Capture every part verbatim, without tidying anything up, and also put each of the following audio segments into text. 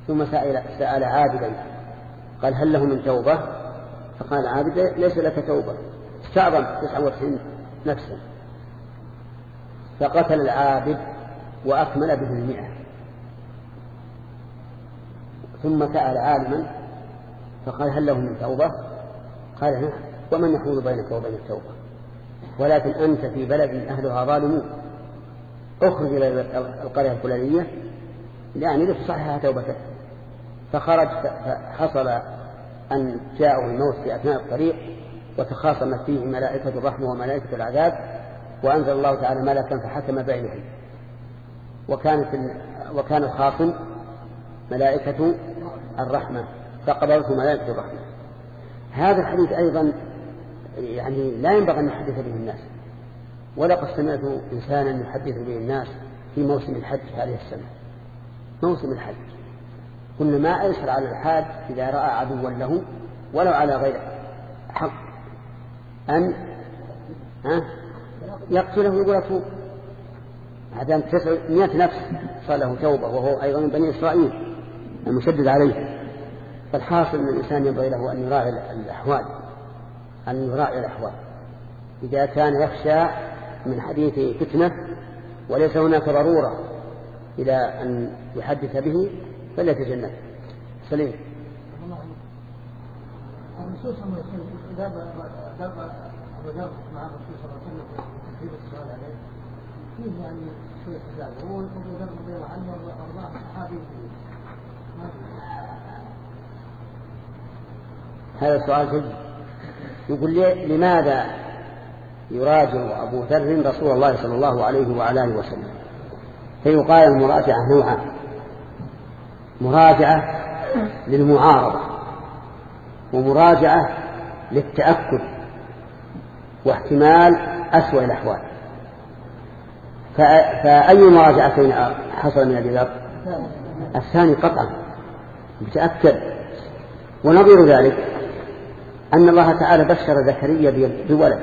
ثم سأل, سأل عابدا قال هل له من توبة؟ فقال عابد ليس لك توبة، استعظم تسعة وتسعين نفسا، فقتل العابد وأكمل به المئة. ثم سأل عالما فقال هل له من توبة؟ قال نعم، ومن يحول بينك وبين التوبة؟ ولكن أنت في بلد أهلها ظالمون، اخرج إلى القرية الفلانية يعني لتصحح توبتك. فخرج فحصل أن جاءوا الموت في أثناء الطريق وتخاصمت فيه ملائكة الرحمة وملائكة العذاب، وأنزل الله تعالى ملكا فحكم بينهم، وكانت وكان الخاصم ملائكة الرحمة فقبلته ملائكة الرحمة. هذا الحديث أيضا يعني لا ينبغي أن يحدث به الناس، ولقد سمعت إنسانا يحدث به الناس في موسم الحج هذه السنة، موسم الحج، قلنا ما أيسر على الحاج إذا رأى عدوا له ولو على غير حق أن يقتله ويقول أتوب، عدم تسعمائة نفس صار له توبة، وهو أيضا من بني إسرائيل المشدد عليه. فالحاصل أن الإنسان ينبغي له أن يراعي الأحوال، أن يراعي الأحوال إذا كان يخشى من حديث فتنة وليس هناك ضرورة إلى أن يحدث به فليتجنب. سليم. الرسول صلى الله عليه وسلم إذا ضرب مع الرسول صلى الله عليه وسلم في السؤال عليه فيه يعني شيء تجاوز وضرب رضي الله عنه وأرضاه الصحابي. هذا السؤال جيد. يقول لي لماذا يراجع أبو ذر رسول الله صلى الله عليه وعلى آله وسلم؟ فيقال المراجعة نوعان: مراجعة للمعارضة، ومراجعة للتأكد واحتمال أسوأ الأحوال. فأي مراجعتين حصل من أبي ذر؟ الثاني قطعا متأكد. ونظير ذلك أن الله تعالى بشر زكريا بولد،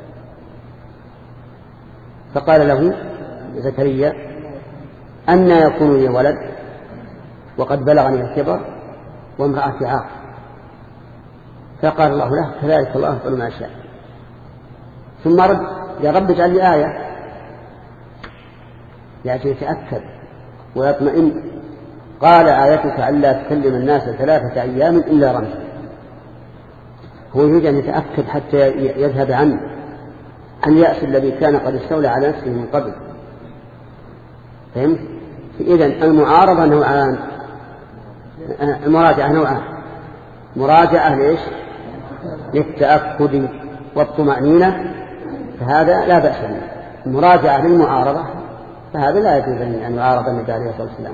فقال له زكريا أن يكون لي ولد وقد بلغني الكبر وامرأتي عاقر؟ فقال الله له كذلك الله يفعل ما شاء. ثم رد: يا رب اجعل لي آية، يعني يتأكد ويطمئن. قال: آيتك ألا تكلم الناس ثلاثة أيام إلا رمزا. هو يريد أن يتأكد حتى يذهب عنه اليأس الذي كان قد استولى على نفسه من قبل. فهمت؟ إذن المعارضة نوعان، المراجعة نوعان: مراجعة ليش؟ للتأكد والطمأنينة، فهذا لا بأس به. المراجعة للمعارضة فهذا لا يجوز أن يعارض النبي عليه الصلاة والسلام.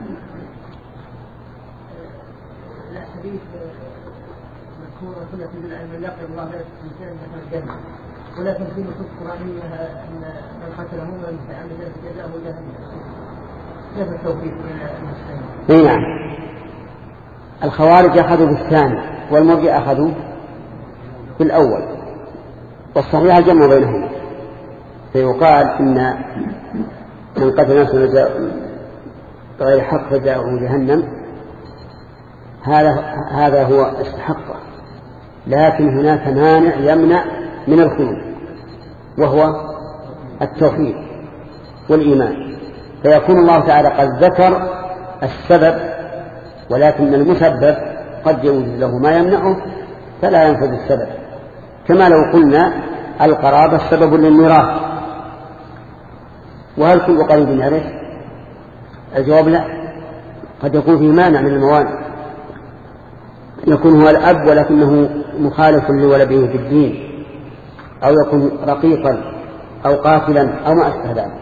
الحديث مذكور كل في العلم يقل الله الإنسان من الجنة، ولكن في نصوص قرآنية أن من قتله من فعل ذلك جزاءه جهنم. كيف التوفيق بين المسلمين؟ نعم، الخوارج أخذوا بالثاني والمرجئة أخذوا بالأول، والصحيح الجمع بينهما. فيقال إن من قتل نفسه بغير حق فجاءه جهنم، هذا هذا هو استحقه، لكن هناك مانع يمنع من الخلود وهو التوحيد والإيمان. فيكون الله تعالى قد ذكر السبب، ولكن المسبب قد يوجد له ما يمنعه فلا ينفذ السبب. كما لو قلنا القرابة سبب للميراث، وهل كل قريب يرث؟ الجواب لا، قد يكون فيه مانع من الموانع، يكون هو الأب ولكنه مخالف لولده في الدين، أو يكون رقيقا أو قاتلا أو ما أشبه ذلك.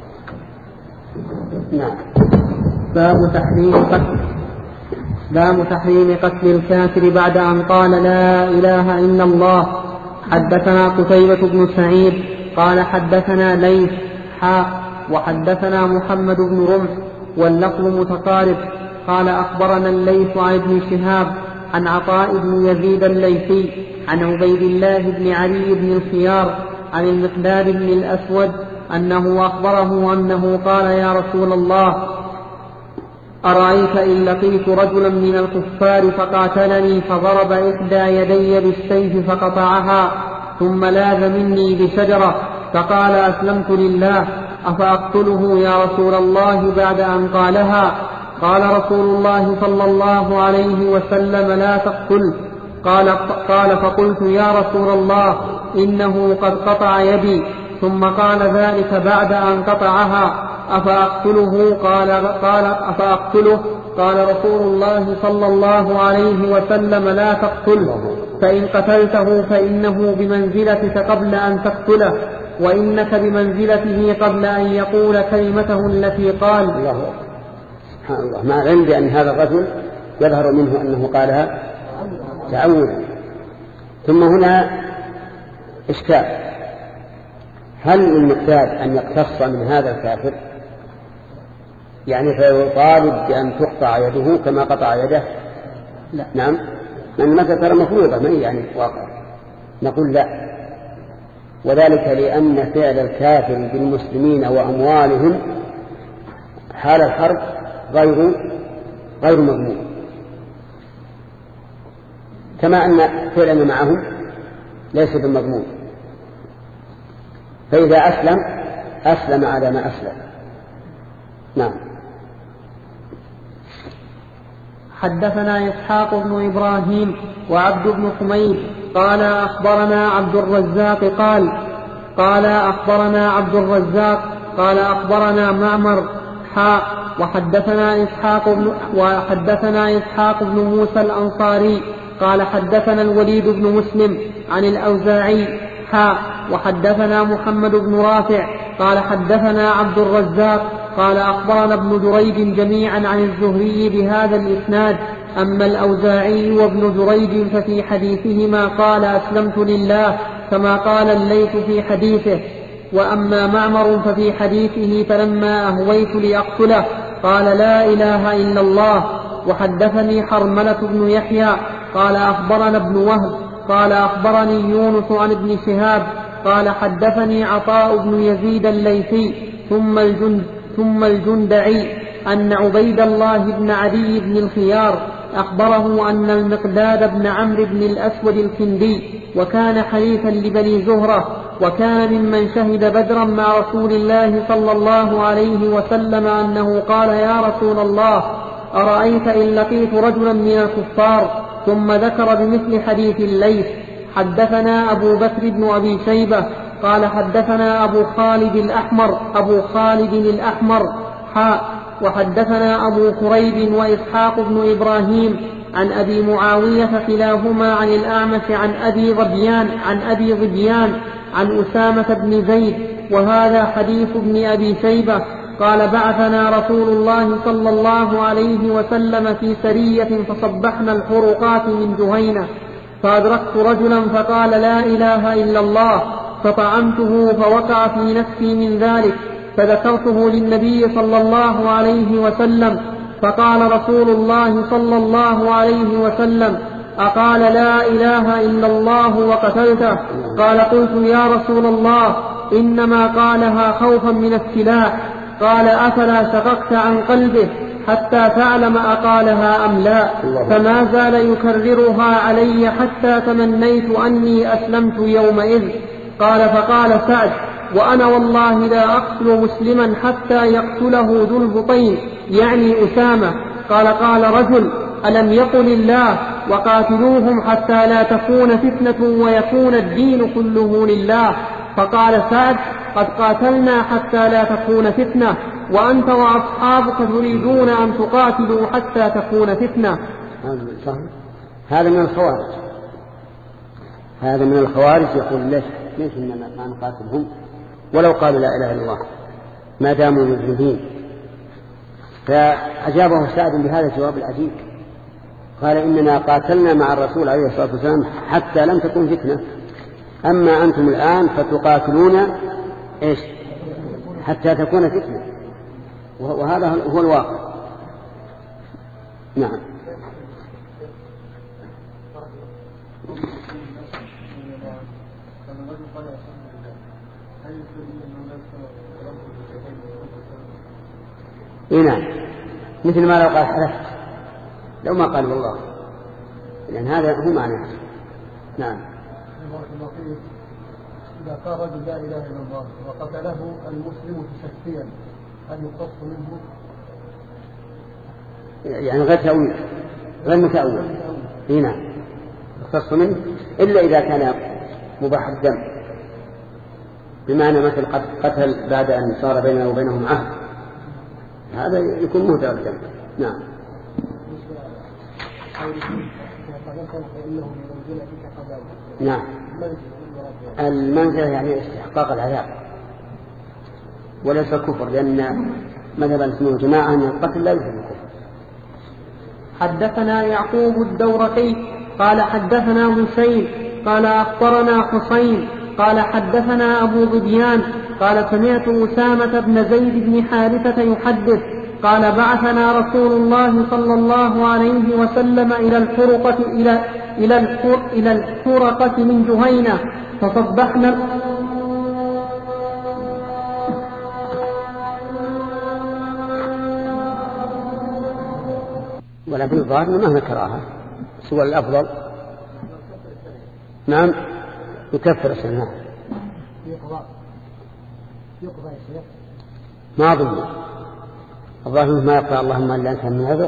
نعم. باب تحريم قتل باب تحريم قتل الكافر بعد أن قال لا إله إلا الله. حدثنا قتيبة بن سعيد قال حدثنا ليث حاء وحدثنا محمد بن رمح واللفظ متقارب. قال أخبرنا الليث عن ابن شهاب عن عطاء بن يزيد الليثي عن عبيد الله بن علي بن الخيار عن المقداد بن الأسود أنه أخبره أنه قال يا رسول الله أرأيت إن لقيت رجلا من الكفار فقاتلني فضرب إحدى يدي بالسيف فقطعها ثم لاذ مني بشجرة فقال أسلمت لله أفأقتله يا رسول الله بعد أن قالها؟ قال رسول الله صلى الله عليه وسلم لا تقتله. قال, قال فقلت يا رسول الله إنه قد قطع يدي. ثم قال ذلك بعد أن قطعها أفأقتله؟ قال, قال أفأقتله؟ قال رسول الله صلى الله عليه وسلم لا تقتله، فإن قتلته فإنه بمنزلتك قبل أن تقتله، وإنك بمنزلته قبل أن يقول كلمته التي قال. الله سبحان الله. مع العلم بأن هذا الرجل يظهر منه أنه قالها تعوذا. ثم هنا إشكال: هل المقتاد أن يقتص من هذا الكافر؟ يعني فيطالب بأن تقطع يده كما قطع يده؟ لا. نعم، لأن متى ترى مفروضة ما يعني واقع. نقول لا، وذلك لأن فعل الكافر بالمسلمين وأموالهم حال الحرب غير غير مضمون، كما أن فعلنا معهم ليس بالمضمون. فإذا أسلم أسلم على ما أسلم. نعم. حدثنا إسحاق بن إبراهيم وعبد بن حميد قال أخبرنا عبد الرزاق قال قال أخبرنا عبد الرزاق قال أخبرنا معمر حاء وحدثنا إسحاق بن وحدثنا إسحاق بن موسى الأنصاري قال حدثنا الوليد بن مسلم عن الأوزاعي حاء وحدثنا محمد بن رافع قال حدثنا عبد الرزاق قال أخبرنا ابن جريج جميعا عن الزهري بهذا الإسناد. أما الأوزاعي وابن جريج ففي حديثهما قال أسلمت لله كما قال الليث في حديثه. وأما معمر ففي حديثه فلما أهويت لأقتله قال لا إله إلا الله. وحدثني حرملة بن يحيى قال أخبرنا ابن وهب قال أخبرني يونس عن ابن شهاب قال حدثني عطاء بن يزيد الليثي ثم الجند ثم الجندعي أن عبيد الله بن عدي بن الخيار أخبره أن المقداد بن عمرو بن الأسود الكندي وكان حليفا لبني زهرة وكان ممن شهد بدرا مع رسول الله صلى الله عليه وسلم أنه قال يا رسول الله أرأيت إن لقيت رجلا من الكفار؟ ثم ذكر بمثل حديث الليث. حدثنا أبو بكر بن أبي شيبة قال حدثنا أبو خالد الأحمر أبو خالد الأحمر حاء وحدثنا أبو كريب وإسحاق بن إبراهيم عن أبي معاوية كلاهما عن الأعمش عن أبي ظبيان عن أبي ظبيان عن أسامة بن زيد وهذا حديث ابن أبي شيبة قال بعثنا رسول الله صلى الله عليه وسلم في سرية فصبحنا الحرقات من جهينة فأدركت رجلا فقال لا إله إلا الله فطعنته فوقع في نفسي من ذلك فذكرته للنبي صلى الله عليه وسلم فقال رسول الله صلى الله عليه وسلم أقال لا إله إلا الله وقتلته؟ قال قلت يا رسول الله إنما قالها خوفا من السلاح. قال أفلا شققت عن قلبه حتى تعلم أقالها أم لا؟ فما زال يكررها علي حتى تمنيت أني أسلمت يومئذ. قال فقال سعد وأنا والله لا أقتل مسلما حتى يقتله ذو البطين يعني أسامة. قال قال رجل ألم يقل الله وقاتلوهم حتى لا تكون فتنة ويكون الدين كله لله؟ فقال سعد قد قاتلنا حتى لا تكون فتنة وأنت وأصحابك تريدون أن تقاتلوا حتى تكون فتنة. هذا من الخوارج هذا من الخوارج يقول ليش ليش إننا ما نقاتلهم ولو قالوا لا إله إلا الله ما داموا مجرمين. فأجابه سعد بهذا الجواب العجيب قال إننا قاتلنا مع الرسول عليه الصلاة والسلام حتى لم تكن فتنة، أما أنتم الآن فتقاتلون إيش حتى تكون فتنة، وهذا هو الواقع. نعم. نعم مثل ما لو قال حلفت، لو ما قال والله، لأن هذا هو معنى. نعم. إذا قال رجل لا إله إلا الله وقتله المسلم تشفيا هل يقتص منه؟ يعني غير تأويل، غير متأول. هنا يقتص منه إلا إذا كان مباح الدم، بمعنى مثل قتل بعد أن صار بينه وبينهم عهد، هذا يكون مهدر الدم. نعم. نعم. المنزلة يعني استحقاق العذاب وليس الكفر، لأن مذهب اسمه جماعة أن القتل لا يوجب الكفر. حدثنا يعقوب الدورقي قال حدثنا حسين قال أخبرنا حسين قال حدثنا أبو غديان قال سمعت أسامة بن زيد بن حارثة يحدث قال بعثنا رسول الله صلى الله عليه وسلم إلى الحرقة إلى إلى الحر إلى الحرقة من جهينة فصبحنا ولكن الظاهر ما نكرها سوى الأفضل. نعم يكفر السنة. ما أظن الظاهر ما يقرأ اللهم إلا أنت من عذر.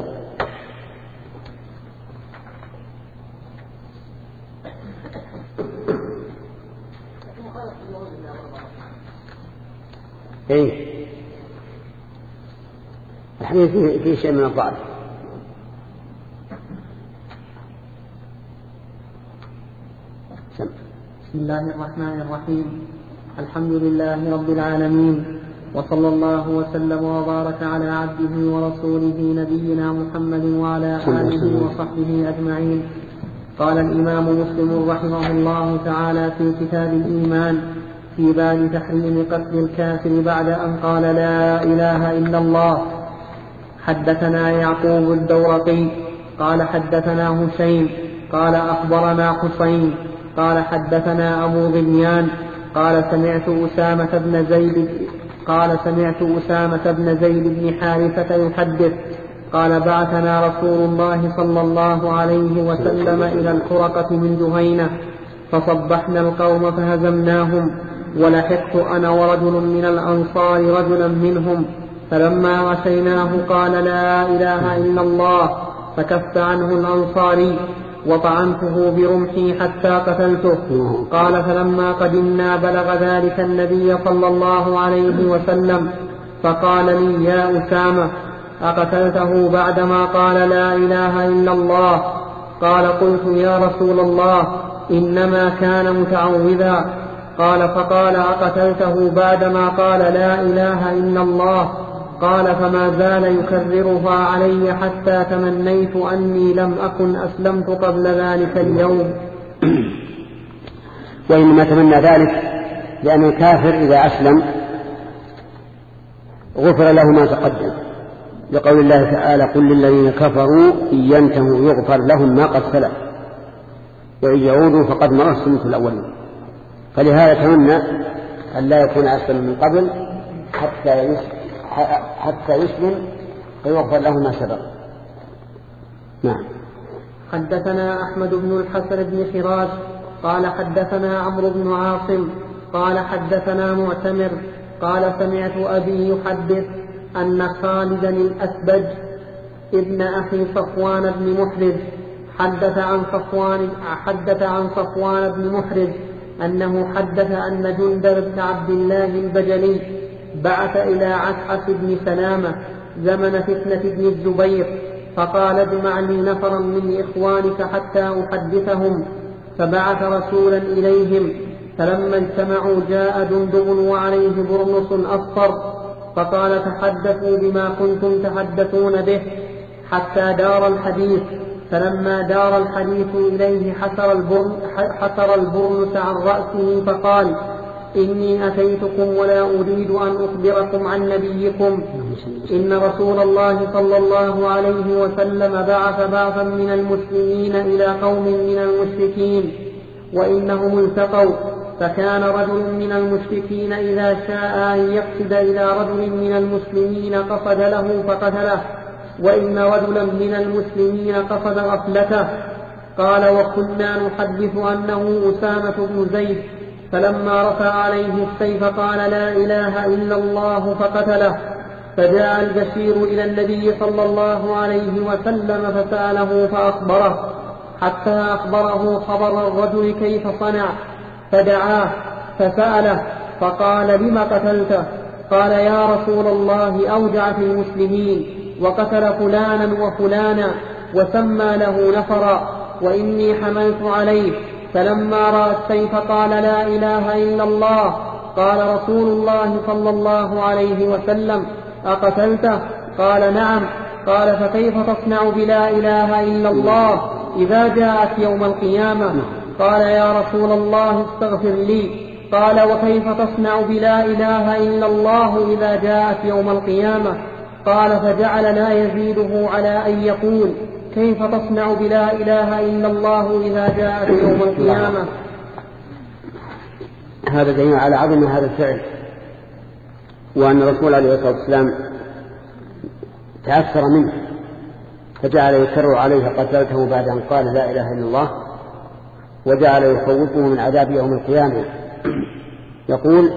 إيه الحديث فيه, فيه شيء من الضعف. بسم الله الرحمن الرحيم. الحمد لله رب العالمين، وصلى الله وسلم وبارك على عبده ورسوله نبينا محمد وعلى آله وصحبه أجمعين. قال الإمام مسلم رحمه الله تعالى في كتاب الإيمان في باب تحريم قتل الكافر بعد أن قال لا إله إلا الله. حدثنا يعقوب الدورقي قال حدثنا هشيم قال أخبرنا حسين قال حدثنا أبو غنيان قال سمعت أسامة بن زيد قال سمعت أسامة بن زيد بن حارثة يحدث قال بعثنا رسول الله صلى الله عليه وسلم إلى الحرقة من جهينة فصبحنا القوم فهزمناهم، ولحقت أنا ورجل من الأنصار رجلا منهم، فلما غشيناه قال لا إله إلا الله، فكف عنه الأنصاري وطعنته برمحي حتى قتلته. قال فلما قدمنا بلغ ذلك النبي صلى الله عليه وسلم فقال لي يا أسامة أقتلته بعدما قال لا إله إلا الله؟ قال قلت يا رسول الله إنما كان متعوذا. قال فقال أقتلته بعدما قال لا إله إلا الله؟ قال فما زال يكررها علي حتى تمنيت أني لم أكن أسلمت قبل ذلك اليوم. وإنما تمنى ذلك لأن الكافر إذا أسلم غفر له ما تقدم، لقول الله تعالى قل للذين كفروا إن ينتهوا يغفر لهم ما قد سلف وإن يعودوا فقد مر سنة الأولين. فلهذا تمنى أن لا يكون أسلم من قبل حتى يسلم حتى يسلم ويغفر له ما سبق. نعم. حدثنا أحمد بن الحسن بن حراج قال حدثنا عمرو بن عاصم قال حدثنا معتمر قال سمعت أبي يحدث أن خالدا الأسبج ابن أخي صفوان بن محرز حدث عن صفوان حدث عن صفوان بن محرز أنه حدث أن جندر بن عبد الله البجلي بعث إلى عسعس بن سلامة زمن فتنة بن الزبير فقال اجمع لي نفرا من إخوانك حتى أحدثهم، فبعث رسولا إليهم، فلما اجتمعوا جاء جندب وعليه برنس أصفر فقال تحدثوا بما كنتم تحدثون به حتى دار الحديث، فلما دار الحديث إليه حسر البرن حسر البرنس عن رأسه فقال إني أتيتكم ولا أريد أن أخبركم عن نبيكم، إن رسول الله صلى الله عليه وسلم بعث بعثا من المسلمين إلى قوم من المشركين وإنهم التقوا، فكان رجل من المشركين إذا شاء أن يقصد إلى رجل من المسلمين قصد له فقتله، وإن رجلا من المسلمين قصد غفلته. قال وكنا نحدث أنه أسامة بن زيد، فلما رفع عليه السيف قال لا إله إلا الله فقتله. فجاء البشير إلى النبي صلى الله عليه وسلم فسأله فأخبره حتى أخبره خبر الرجل كيف صنع، فدعاه فسأله فقال لم قتلته؟ قال يا رسول الله أوجع في المسلمين وقتل فلانا وفلانا وسمى له نفرا وإني حملت عليه، فلما رأى السيف قال لا إله إلا الله. قال رسول الله صلى الله عليه وسلم أقتلته؟ قال نعم. قال فكيف تصنع بلا إله إلا الله إذا جاءت يوم القيامة؟ قال يا رسول الله استغفر لي. قال وكيف تصنع بلا إله إلا الله إذا جاءت يوم القيامة؟ قال فجعل لا يزيده على أن يقول كيف تصنع بلا إله إلا الله إذا جاءت يوم القيامة. هذا دليل على عظم هذا الفعل، وأن الرسول عليه الصلاة والسلام تأثر منه فجعل يكرر عليه قتلته بعد أن قال لا إله إلا الله، وجعل يخوفه من عذاب يوم القيامة. يقول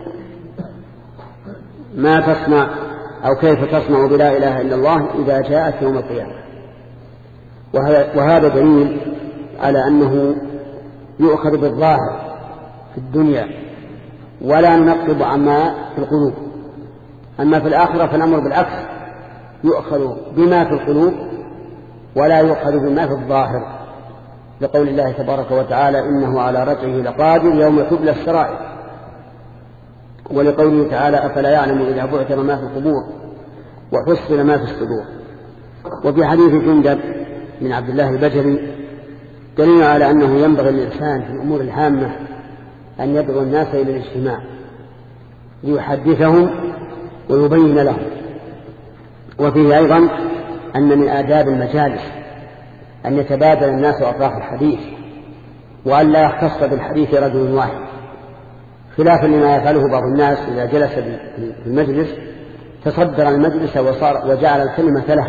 ما تصنع أو كيف تصنع بلا إله إلا الله إذا جاءت يوم القيامة. وهذا دليل على أنه يؤخذ بالظاهر في الدنيا ولا ننقب عما في القلوب. أما في الآخرة فالأمر بالعكس، يؤخذ بما في القلوب ولا يؤخذ بما في الظاهر، لقول الله تبارك وتعالى إنه على رجعه لقادر يوم تبلى السرائر، ولقوله تعالى أفلا يعلم إذا بعثر ما في القبور وحصل ما في الصدور. وفي حديث جندب من عبد الله البجلي دليل على أنه ينبغي للإنسان في الأمور الهامة أن يدعو الناس إلى الاجتماع ليحدثهم ويبين لهم. وفيه أيضا أن من آداب المجالس أن يتبادل الناس أطراف الحديث وأن لا يختص بالحديث رجل واحد، خلافا لما يفعله بعض الناس إذا جلس في المجلس تصدر المجلس وصار وجعل الكلمة له،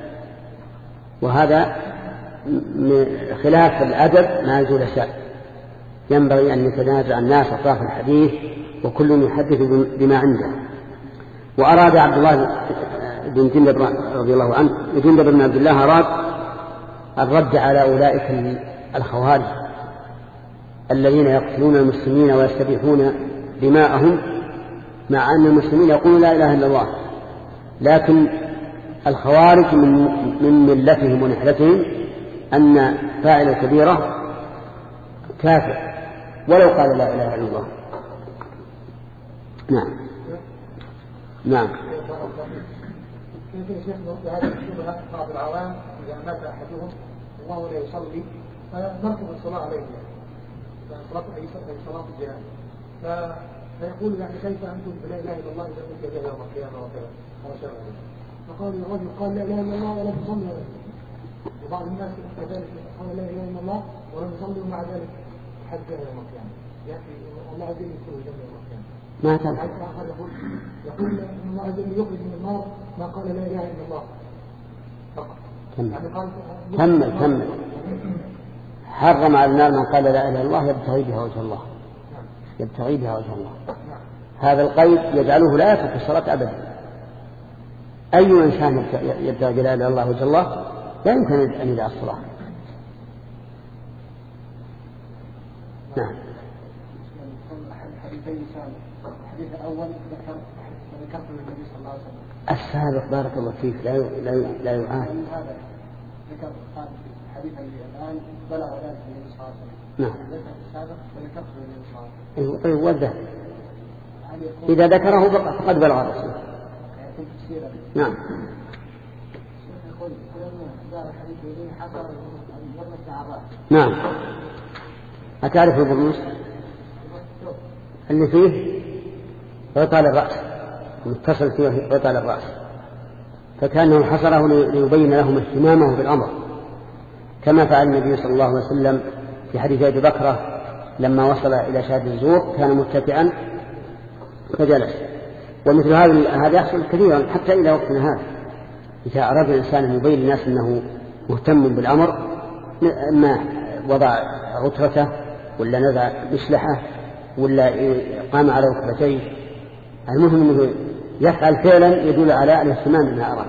وهذا خلاف الأدب مع الجلساء. ينبغي أن يتنازع الناس أطراف الحديث وكل يحدث بما عنده. وأراد عبد الله بن جندب رضي الله عنه جندب بن عبد الله أراد الرد على أولئك الخوارج الذين يقتلون المسلمين ويستبيحون دماءهم، مع أن المسلمين يقولون لا إله إلا الله، لكن الخوارج من ملتهم ونحلتهم أن فاعل كبيرة كافر ولو قال لا إله إلا الله. نعم نعم. كيف يا شيخ نرد هذه الشبهة بعض العوام إذا مات أحدهم وهو لا يصلي فنركب الصلاة عليه، صلاة أي صلاة الجنازة، فيقول يعني كيف أنتم بلا إله إلا الله إذا كنت جاء يوم القيامة وكذا وشاء الله. فقال الرجل قال لا إله إلا الله ولا تصلي عليه، وبعض الناس كذلك قال لا إله إلا الله ولا تصلي ومع ذلك حد جاء يوم القيامة، يعني الله عز وجل يدخل الجنة يوم القيامة. ما تنفع. يقول يقول إن الله عز وجل يخرج من النار ما قال لا إله إلا الله فقط. كمل كمل. حرم على النار من قال لا إله إلا الله يبتغي بها وجه الله، يبتغي بها وجه الله. هذا القيد يجعله لا يترك الصلاة أبدا. أي إنسان يبتغي بلا إله إلا الله وجه الله لا يمكن أن يدع الصلاة. نعم. الحديث الأول ذكر ذكر النبي صلى الله عليه وسلم السابق بارك الله فيك لا لا لا يعاد. هذا ذكر حديث الآن بلغ ذلك النبي صلى الله عليه وسلم. نعم. ذكر السابق وذكر النبي صلى الله عليه وسلم. طيب وده إذا ذكره فقد بلغ الرسول. نعم. نعم. أتعرف البرنوس اللي فيه غطاء الرأس متصل فيه غطاء الرأس، فكأنه حصره ليبين لهم اهتمامه بالأمر، كما فعل النبي صلى الله عليه وسلم في حديث أبي بكرة لما وصل إلى شهادة الزور كان متكئا فجلس. ومثل هذا هذا يحصل كثيرا حتى إلى وقتنا هذا، إذا أراد الإنسان أن يبين للناس أنه مهتم بالأمر ما وضع غترته ولا نزع مشلحة ولا قام على ركبتيه، المهم أنه يفعل فعلا يدل على الاهتمام بما أراد.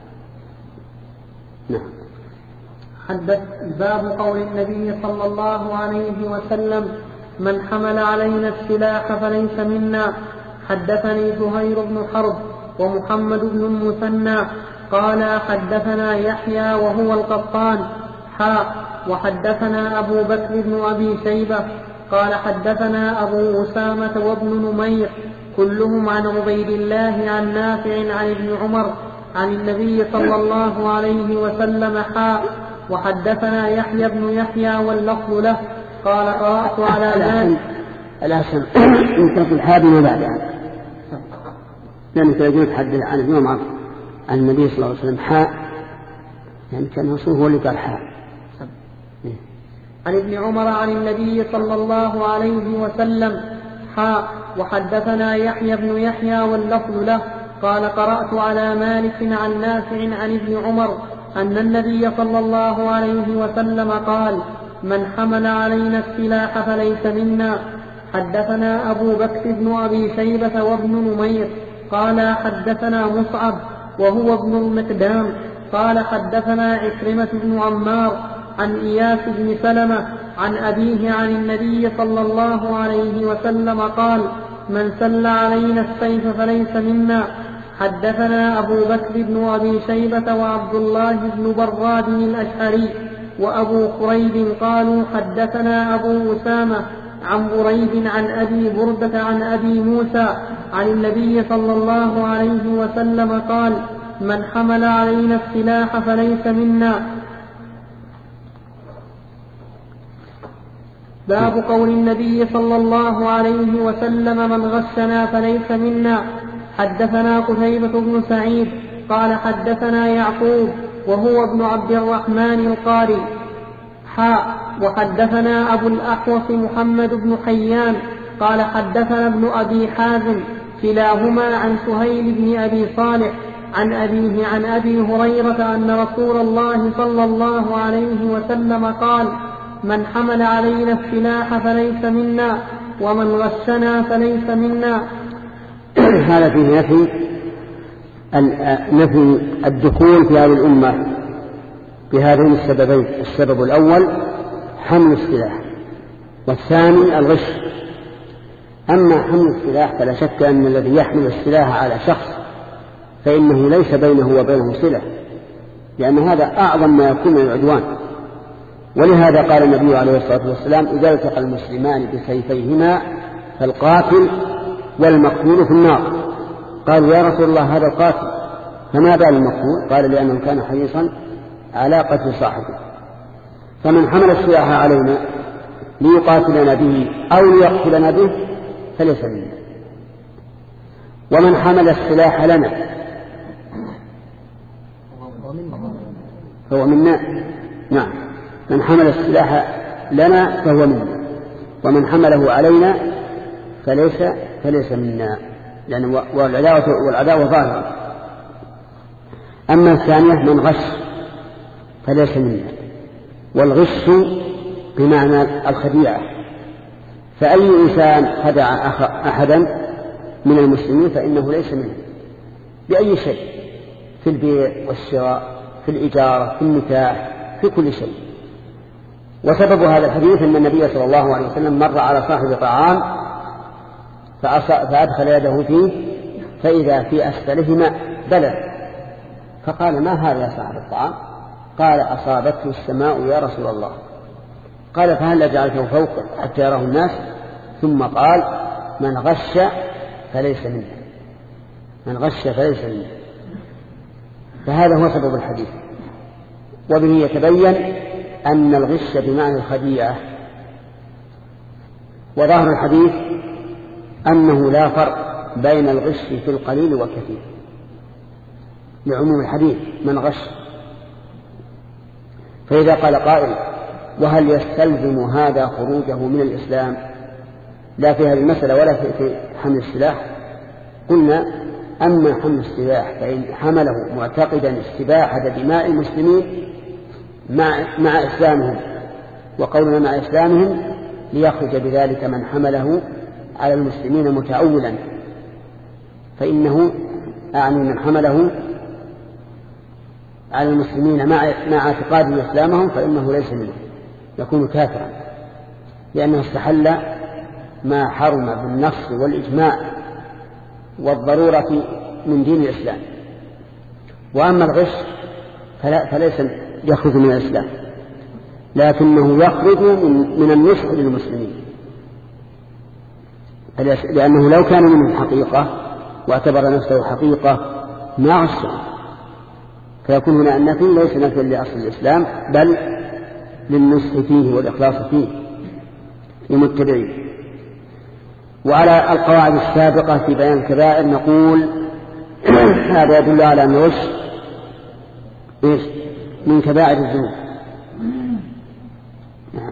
نعم. حدث باب قول النبي صلى الله عليه وسلم من حمل علينا السلاح فليس منا. حدثني زهير بن حرب ومحمد بن المثنى قال حدثنا يحيى وهو القطان حاء وحدثنا أبو بكر بن أبي شيبة قال حدثنا أبو أسامة وابن نمير كلهم عن عبيد الله عن نافع عن ابن عمر عن النبي صلى الله عليه وسلم حاء وحدثنا يحيى بن يحيى واللفظ له قال قرأت على ذلك الأحسن إن تقول حابنا بعدها لأنك يجب تحدث عن ابن عمر عن النبي صلى الله عليه وسلم حاء يعني كان هو اللي قال حاء عن ابن عمر عن النبي صلى الله عليه وسلم حاء وحدثنا يحيى بن يحيى واللفظ له قال قرأت على مالك عن نافع عن ابن عمر أن النبي صلى الله عليه وسلم قال من حمل علينا السلاح فليس منا. حدثنا أبو بكر بن أبي شيبة وابن نمير قال حدثنا مصعب وهو ابن المقدام قال حدثنا عكرمة بن عمار عن إياس بن سلمة عن أبيه عن النبي صلى الله عليه وسلم قال من سل علينا السيف فليس منا. حدثنا أبو بكر بن أبي شيبة وعبد الله بن براد الأشعري وأبو خريب قالوا حدثنا أبو أسامة عن بريد عن أبي بردة عن أبي موسى عن النبي صلى الله عليه وسلم قال من حمل علينا السلاح فليس منا. باب قول النبي صلى الله عليه وسلم من غشنا فليس منا. حدثنا قتيبة بن سعيد قال حدثنا يعقوب وهو ابن عبد الرحمن القاري حاء وحدثنا أبو الأحوص محمد بن حيان قال حدثنا ابن أبي حازم كلاهما عن سهيل بن أبي صالح عن أبيه عن أبي هريرة أن رسول الله صلى الله عليه وسلم قال من حمل علينا السلاح فليس منا ومن غشنا فليس منا. هذا فيه نفي نفي الدخول في هذه الأمة بهذين السببين. السبب الأول حمل السلاح والثاني الغش. أما حمل السلاح فلا شك أن الذي يحمل السلاح على شخص فإنه ليس بينه وبينه صلة، لأن هذا أعظم ما يكون من العدوان. ولهذا قال النبي عليه الصلاة والسلام إذا التقى المسلمان بسيفيهما فالقاتل والمقتول في النار. قالوا يا رسول الله هذا القاتل فما بال المقتول؟ قال لأنه كان حريصا على قتل صاحبه. فمن حمل السلاح علينا ليقاتلنا به أو ليقتلنا به فليس منا. ومن حمل السلاح لنا فهو منا. نعم، من حمل السلاح لنا فهو منا، ومن حمله علينا فليس فليس منا، لأن والعداوة والعداوة ظاهرة. أما الثانية من غش فليس منا، والغش بمعنى الخديعة. فأي إنسان خدع أحدا من المسلمين فإنه ليس منه بأي شيء، في البيع والشراء، في الإجارة، في النكاح، في كل شيء. وسبب هذا الحديث أن النبي صلى الله عليه وسلم مر على صاحب طعام فأدخل يده فيه فإذا في أسفله ماء بلد، فقال ما هذا يا صاحب الطعام؟ قال أصابته السماء يا رسول الله. قال فهل جعلته فوق حتى يراه الناس؟ ثم قال من غش فليس منه، من غش فليس منه. فهذا هو سبب الحديث. وبه يتبين أن الغش بمعنى الخديعة. وظاهر الحديث أنه لا فرق بين الغش في القليل والكثير لعموم الحديث من غش. فإذا قال قائل وهل يستلزم هذا خروجه من الإسلام لا في هذه المسألة ولا في حمل السلاح؟ قلنا أما حمل السلاح فإن حمله معتقدا استباحة دماء المسلمين مع, مع إسلامهم، وقولنا مع إسلامهم ليخرج بذلك من حمله على المسلمين متأولا، فإنه أعني من حمله على المسلمين مع مع اعتقاد إسلامهم فإنه ليس منه، يكون كافرا، لأنه استحل ما حرم بالنص والإجماع والضرورة من دين الإسلام. وأما الغش فلا فليس يخرج من الإسلام، لكنه يخرج من, من النصح للمسلمين، لأنه لو كان منه حقيقة واعتبر نفسه حقيقة ما غشه، فيكون هنا النفي ليس نفيا لأصل الإسلام بل للنصح فيه والإخلاص فيه للمتبعين. وعلى القواعد السابقة في بيان الكبائر نقول هذا يدل على أن الغش من كبائر الذنوب. نعم.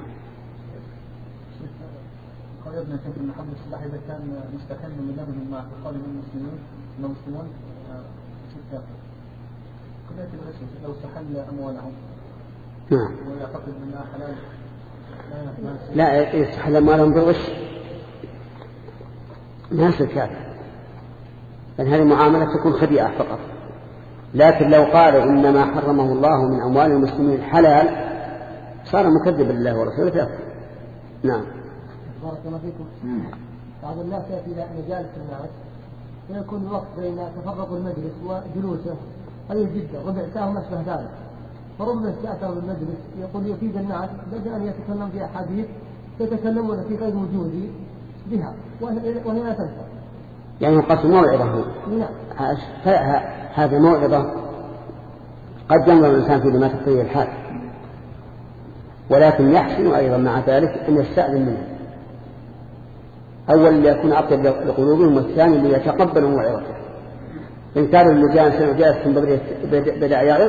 قال ابن كثير من حمل السلاح إذا كان مستكن من لبن مع اعتقاد المسلمين المسلمون ستة قضية الغش لو استحل أموالهم نعم ويعتقد أنها حلال لا يستحل أموالهم بالغش ناس الكافر، لأن هذه المعاملة تكون خديعة فقط. لكن لو قال إنما حرمه الله من أموال المسلمين حلال صار مكذبا لله ورسوله فأكثر. نعم. بارك الله فيكم. بعض الناس يأتي إلى مجالس الناس ويكون الوقت بين تفرق المجلس وجلوسه قليل جدا ربع ساعة وما أشبه ذلك، فربما استأثر بالمجلس يقول يفيد الناس بدل أن يتكلم في أحاديث يتكلمون في غير وجودي بها وهي لا تنفع. يعني قصد موعظة. نعم. هذا موعظة قد ينظر الإنسان في لما تقتضيه الحال، ولكن يحسن أيضا مع ذلك أن يستأذن منه، أول ليكون أطيب لقلوبهم والثاني ليتقبلوا موعظته. إن كان اللجان جالس بدأ يعرض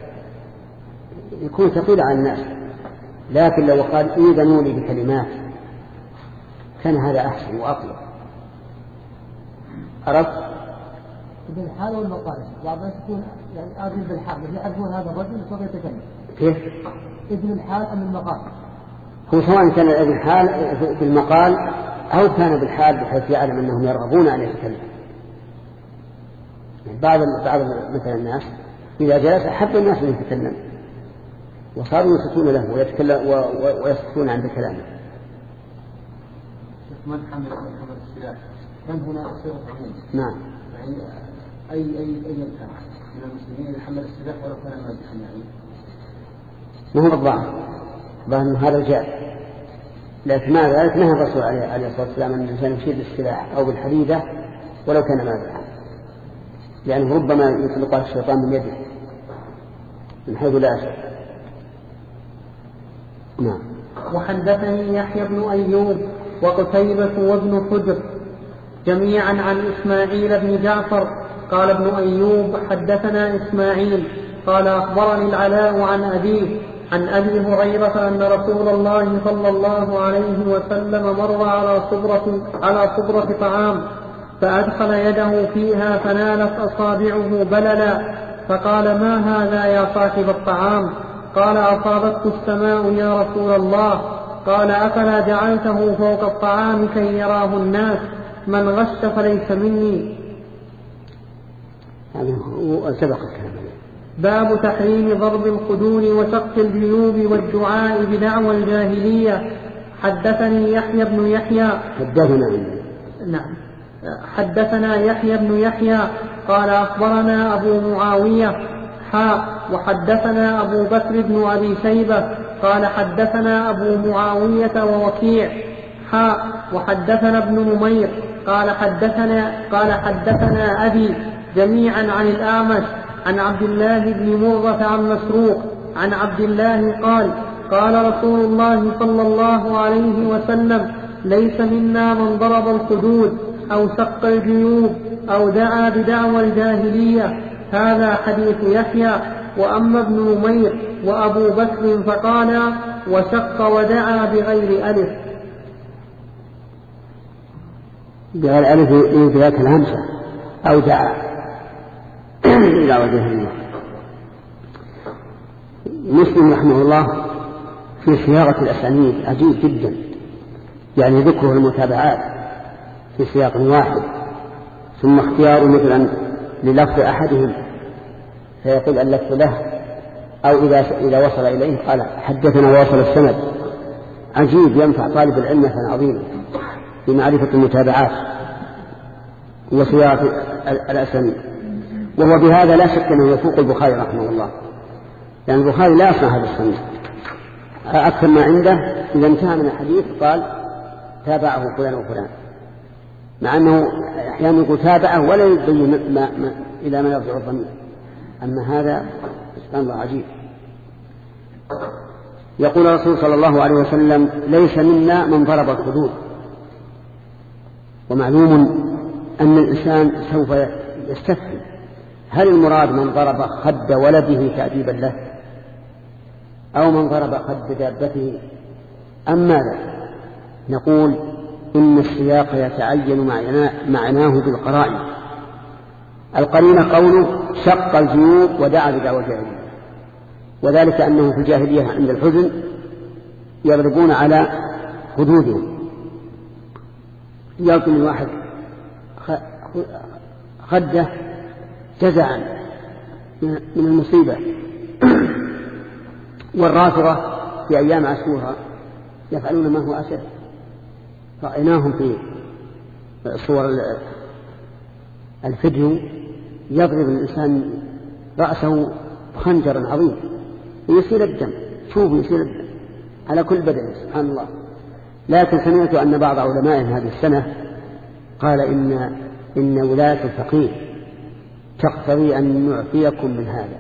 يكون ثقيل على الناس، لكن لو قال إيذنوا لي بكلمات كان هذا أحسن وأطيب. عرفت؟ بالحال والمقال بعض الناس يكون يعني آذن بالحال يعرفون هذا الرجل سوف يتكلم. كيف؟ إذن الحال أم المقال؟ هو سواء كان إذن الحال في المقال أو كان بالحال بحيث يعلم أنهم يرغبون أن يتكلم. يعني بعض بعض مثل الناس إذا جلس أحب الناس أن يتكلم وصاروا يسكتون له ويتكلم ويسكتون عند كلامه. من حمل السلاح من هنا صيغة عموم. نعم. يعني أي أي أي كان من المسلمين يحمل السلاح ولو كان مازحا يعني. ما هو الضعف، ظاهر هذا جاء، لكن مع ذلك نهى الرسول عليه الصلاة والسلام أن الإنسان يشير بالسلاح أو بالحديدة ولو كان مازحا، لأنه ربما يطلقها الشيطان من يده من حيث لا شك. نعم. وحدثني يحيى بن أيوب وقتيبة وابن حجر جميعا عن إسماعيل بن جعفر قال ابن أيوب حدثنا إسماعيل قال أخبرني العلاء عن أبيه عن أبي هريرة أن رسول الله صلى الله عليه وسلم مر على صبرة, على صبرة طعام فأدخل يده فيها فنالت أصابعه بللا فقال ما هذا يا صاحب الطعام؟ قال أصابته السماء يا رسول الله. قال أفلا جعلته فوق الطعام كي يراه الناس؟ من غش فليس مني. باب تحريم ضرب الخدود وشق الجيوب والدعاء بدعوى الجاهلية. حدثني يحيى بن يحيى حدثنا نعم حدثنا يحيى بن يحيى قال أخبرنا أبو معاوية حاء وحدثنا أبو بكر بن أبي شيبة قال حدثنا أبو معاوية ووكيع حاء وحدثنا ابن نمير قال حدثنا قال حدثنا أبي جميعا عن الأعمش عن عبد الله بن مرة عن مسروق عن عبد الله قال قال رسول الله صلى الله عليه وسلم ليس منا من ضرب الخدود أو شق الجيوب أو دعا بدعوى الجاهلية. هذا حديث يحيى. وأما ابن نمير وأبو بكر فقال وشق ودعا بغير ألف. بغير ألف في ذاك الهمسة أو دعا إلى وجه الله. مسلم رحمه الله في صياغة الأسانيد عجيب جدا، يعني ذكره المتابعات في سياق واحد ثم اختياره مثلا للفظ أحدهم فيقول اللفظ له، أو إذا إذا وصل إليه قال حدثنا ووصل السند. عجيب، ينفع طالب العلم مثلا عظيم في معرفة المتابعات وصياغة الأسانيد. وهو بهذا لا شك أنه يفوق البخاري رحمه الله، لأن يعني البخاري لا يصنع هذا الصنيع، أكثر ما عنده إذا انتهى من الحديث قال تابعه فلان وفلان، مع أنه أحيانا يقول تابعه ولا يبين ما ما إلى ما يرجع الضمير. أما هذا سبحان الله عجيب. يقول الرسول صلى الله عليه وسلم ليس منا من ضرب الخدود. ومعلوم أن الإنسان سوف يستفهم هل المراد من ضرب خد ولده تأديبا له أو من ضرب خد دابته أم ماذا؟ نقول إن السياق يتعين معناه بالقرائن. القرينة قوله شق الجيوب ودعا بدعوى الجاهلية، وذلك أنه في الجاهلية عند الحزن يضربون على خدودهم، يلقي الواحد خده جزعا من المصيبة. والرافضة في أيام عاشوراء يفعلون ما هو أشد، رأيناهم في صور الفيديو يضرب الإنسان رأسه بخنجر عظيم ويسيل الدم، شوفوا يسيل الدم على كل بدن سبحان الله. لكن سمعت أن بعض علمائهم هذه السنة قال إن إن ولاية الفقيه تقتضي أن نعفيكم من هذا.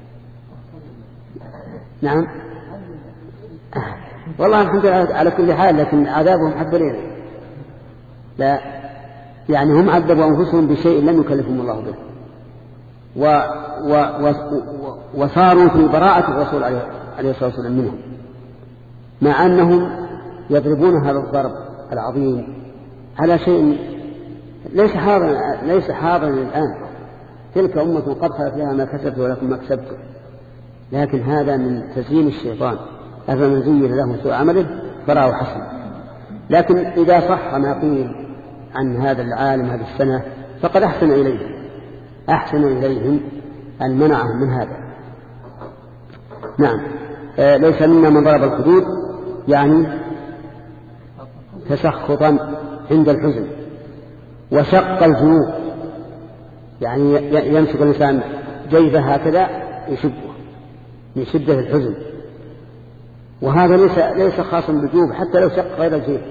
نعم والله الحمد لله على كل حال، لكن عذابهم حب لنا. لا يعني هم عذبوا أنفسهم بشيء لم يكلفهم الله به، و و و وصاروا في براءة الرسول عليه الصلاة والسلام منهم، مع أنهم يضربون هذا الضرب العظيم على شيء ليس حاضرا ليس حاضرا الآن. تلك أمة قد خلت لها ما كسبت ولكم ما كسبتم، لكن هذا من تزيين الشيطان، أفمن زين له سوء عمله فراه حسن. لكن إذا صح ما قيل عن هذا العالم هذه السنة فقد أحسن إليهم أحسن إليهم أن منعهم من هذا. نعم آه ليس منا من ضرب الخدود، يعني تسخطا عند الحزن، وشق الجيوب يعني يمسك الإنسان جيبه هكذا يشبه من شدة الحزن، وهذا ليس ليس خاصا بالجيوب، حتى لو شق غير الجيب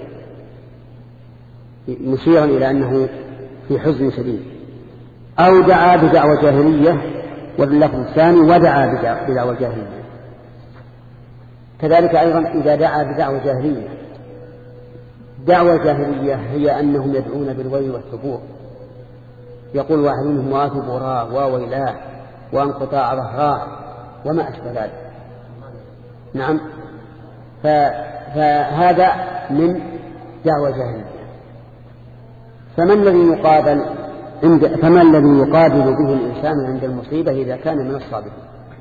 مشيرا إلى أنه في حزن شديد. أو دعا بدعوى جاهلية، واللفظ الثاني ودعا بدعوى جاهلية. كذلك أيضا إذا دعا بدعوى جاهلية، دعوى جاهلية هي أنهم يدعون بالويل والثبور، يقول واحد منهم واثبوراه وويلاه وانقطاع ظهراه وما أشبه ذلك. نعم فهذا من دعوى جاهلية. فما الذي يقابل عند فما الذي يقابل به الإنسان عند المصيبة إذا كان من الصابرين؟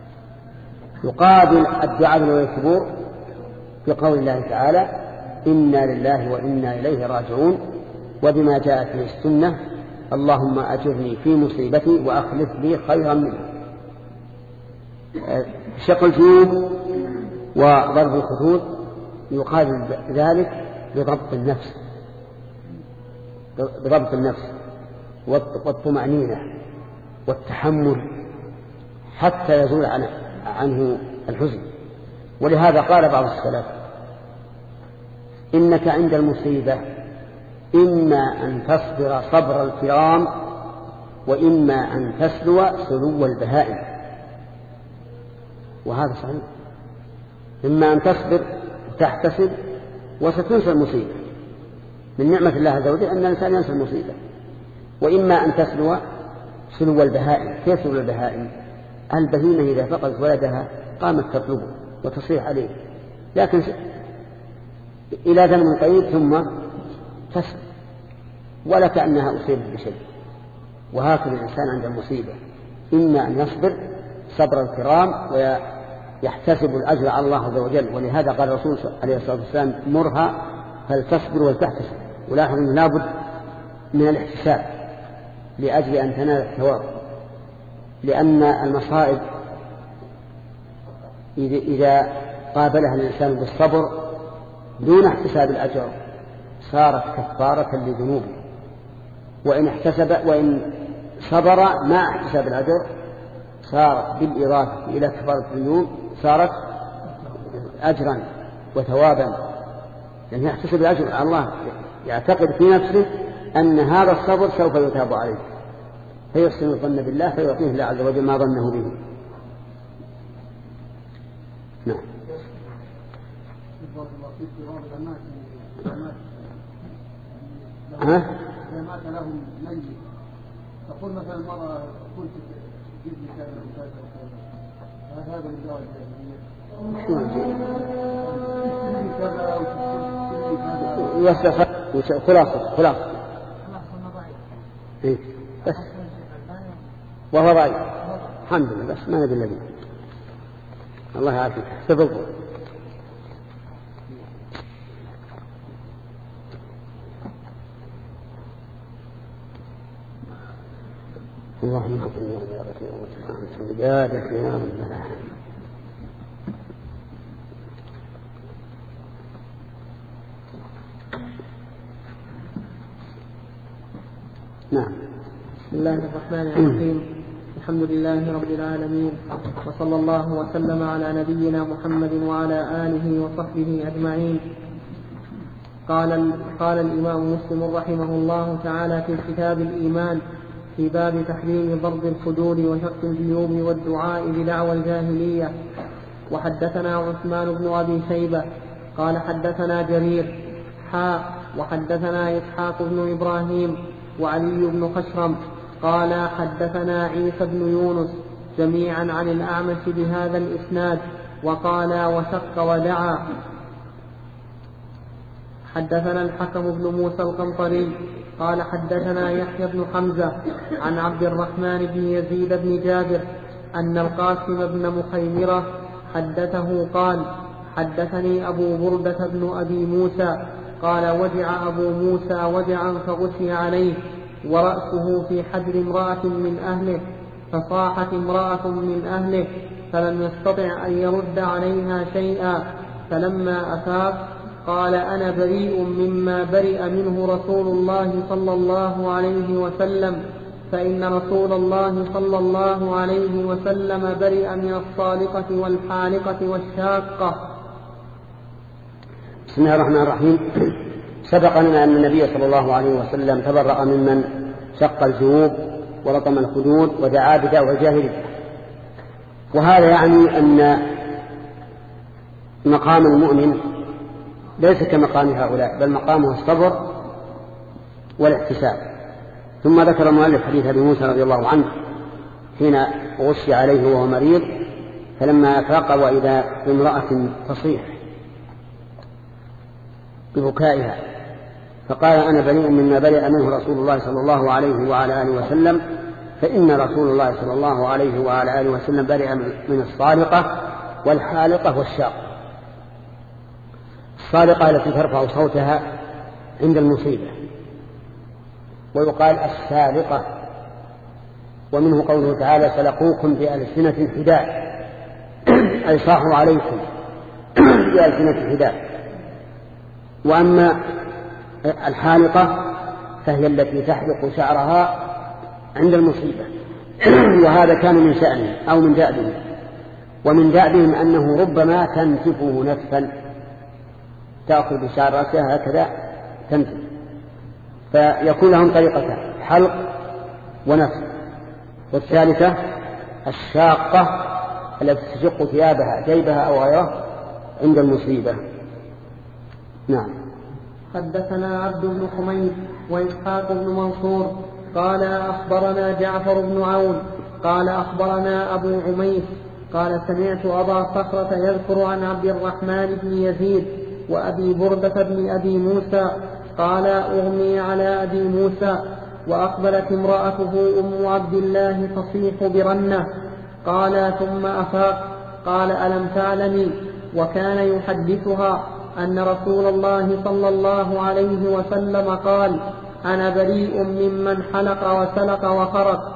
يقابل الدعاء والثبور في قول الله تعالى إنا لله وإنا إليه راجعون، وبما جاءت في السنة اللهم أجرني في مصيبتي وأخلف لي خيرا منها. شق الجيوب وضرب الخدود يقابل ذلك بضبط النفس بضبط النفس والطمأنينة والتحمل حتى يزول عنه الحزن. ولهذا قال بعض السلف إنك عند المصيبة إما أن تصبر صبر الكرام وإما أن تسلو سلو البهائم. وهذا صحيح، إما أن تصبر وتحتسب وستنسى المصيبة من نعمة الله عز وجل أن الإنسان ينسى المصيبة، وإما أن تسلو سلو البهائم. كيف سلو البهائم؟ البهيمة إذا فقدت ولدها قامت تطلبه وتصيح عليه، لكن إلى زمن قريب ثم تسلم ولا كأنها أصيبت بشيء. وهكذا الإنسان عند المصيبة إما أن يصبر صبر الكرام ويحتسب الأجر على الله عز وجل، ولهذا قال الرسول عليه الصلاة والسلام مرها فلتصبر ولتحتسب. ولاحظ أنه لابد من الاحتساب لأجل أن تنال الثواب، لأن المصائب إذا قابلها الإنسان بالصبر دون احتساب الأجر صارت كفارة لذنوبه، وإن احتسب وإن صبر مع احتساب الأجر صارت بالإضافة إلى كفارة الذنوب صارت أجرا وثوابا، لأنه يحتسب الأجر على الله، يعتقد في نفسه أن هذا الصبر سوف يتاب عليه فيحسن الظن بالله فيعطيه الله عز وجل ما ظنه به. نعم. ها؟ إذا مات لهم ميت تقول مثلا المرأة قلت جيب لي كذا وكذا وكذا، هذا من دواء الجاهلية. خلاصة خلاصة إيه بس وهو ضعيف الحمد لله، بس ما ندري الذي الله يعافيك. تفضل. اللهم صل على سيدنا محمد. نعم. بسم الله الرحمن الرحيم. الحمد لله رب العالمين، وصلى الله وسلم على نبينا محمد وعلى آله وصحبه أجمعين. قال قال الإمام مسلم رحمه الله تعالى في كتاب الإيمان في باب تحريم ضرب الخدود وشق الجيوب والدعاء بدعوى الجاهلية. وحدثنا عثمان بن أبي شيبة قال حدثنا جرير حاء وحدثنا إسحاق بن إبراهيم وعلي بن خشرم قال حدثنا عيسى بن يونس جميعا عن الأعمش بهذا الإسناد وقال وشق ودعا. حدثنا الحكم بن موسى القنطري قال حدثنا يحيى بن حمزة عن عبد الرحمن بن يزيد بن جابر أن القاسم بن مخيمرة حدثه قال حدثني أبو بردة بن أبي موسى قال وجع أبو موسى وجعا فغشي عليه ورأسه في حجر امرأة من أهله، فصاحت امرأة من أهله فلم يستطع أن يرد عليها شيئا، فلما أفاق قال أنا بريء مما برئ منه رسول الله صلى الله عليه وسلم، فإن رسول الله صلى الله عليه وسلم برئ من الصالقة والحالقة والشاقة. بسم الله الرحمن الرحيم. سبق لنا أن النبي صلى الله عليه وسلم تبرأ ممن شق الجيوب ولطم الخدود ودعا بدعوى الجاهلية، وهذا يعني أن مقام المؤمن ليس كمقام هؤلاء، بل مقامه الصبر والاحتساب. ثم ذكر المؤلف حديث أبي موسى رضي الله عنه حين غشي عليه وهو مريض فلما أفاق وإذا بامرأة تصيح ببكائها فقال أنا بريء مما برئ منه رسول الله صلى الله عليه وعلى آله وسلم، فإن رسول الله صلى الله عليه وعلى آله وسلم برئ من الصالقة والحالقة والشاقة. الصالقة التي ترفع صوتها عند المصيبة، ويقال السالقة، ومنه قوله تعالى سلقوكم بألسنة حداد أي صاحوا عليكم بألسنة حداد. وأما الحالقة فهي التي تحلق شعرها عند المصيبة، وهذا كان من شأنه أو من دأبهم، ومن دأبهم أنه ربما تنتفه نتفا، تأخذ بشعر رأسها هكذا تنتف، فيكون لهم طريقتان حلق ونتف. والثالثة الشاقة التي تشق ثيابها جيبها أو غيره عند المصيبة. نعم. حدثنا عبد بن حميد وإسحاق بن منصور قال أخبرنا جعفر بن عون قال أخبرنا أبو عميس قال سمعت أبا صخرة يذكر عن عبد الرحمن بن يزيد وأبي بردة بن أبي موسى قال أغمي على أبي موسى وأقبلت امرأته أم عبد الله تصيح برنة. قال ثم أفاق. قال ألم تعلمي؟ وكان يحدثها أن رسول الله صلى الله عليه وسلم قال أنا بريء ممن حلق وسلق وخرق.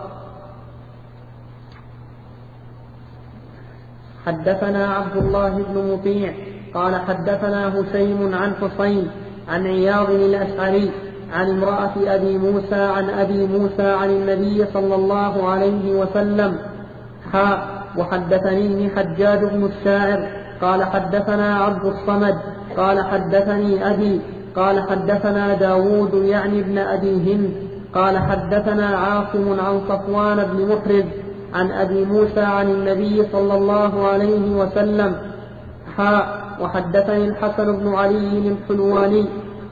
حدثنا عبد الله بن مطيع قال حدثنا هشيم عن حسين عن عياض الأشعري عن امرأة أبي موسى عن أبي موسى عن النبي صلى الله عليه وسلم حاء. وحدثني حجاج بن الشاعر قال حدثنا عبد الصمد قال حدثني أبي قال حدثنا داود يعني ابن أبي هند قال حدثنا عاصم عن صفوان بن محرز عن أبي موسى عن النبي صلى الله عليه وسلم حاء. وحدثني الحسن بن علي الحلواني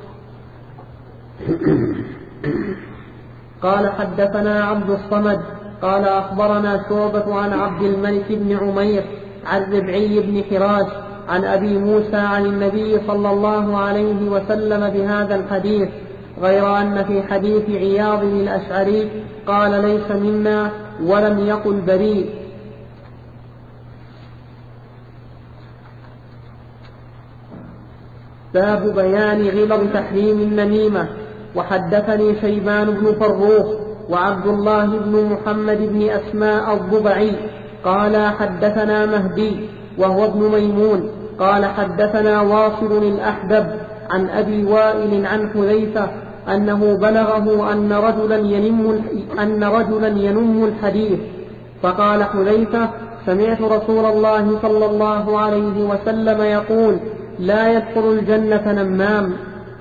قال حدثنا عبد الصمد قال أخبرنا شعبة عن عبد الملك بن عمير عن ربعي بن حراش عن أبي موسى عن النبي صلى الله عليه وسلم بهذا الحديث، غير أن في حديث عياض الأشعري قال ليس منا ولم يقل بريء. باب بيان غلظ تحريم النميمة. وحدثني شيبان بن فروخ وعبد الله بن محمد بن أسماء الضبعي قال حدثنا مهدي وهو ابن ميمون قال حدثنا واصل الأحدب عن أبي وائل عن حذيفة أنه بلغه أن رجلا ينم, أن رجلا ينم الحديث، فقال حذيفة سمعت رسول الله صلى الله عليه وسلم يقول لا يدخل الجنة نمام.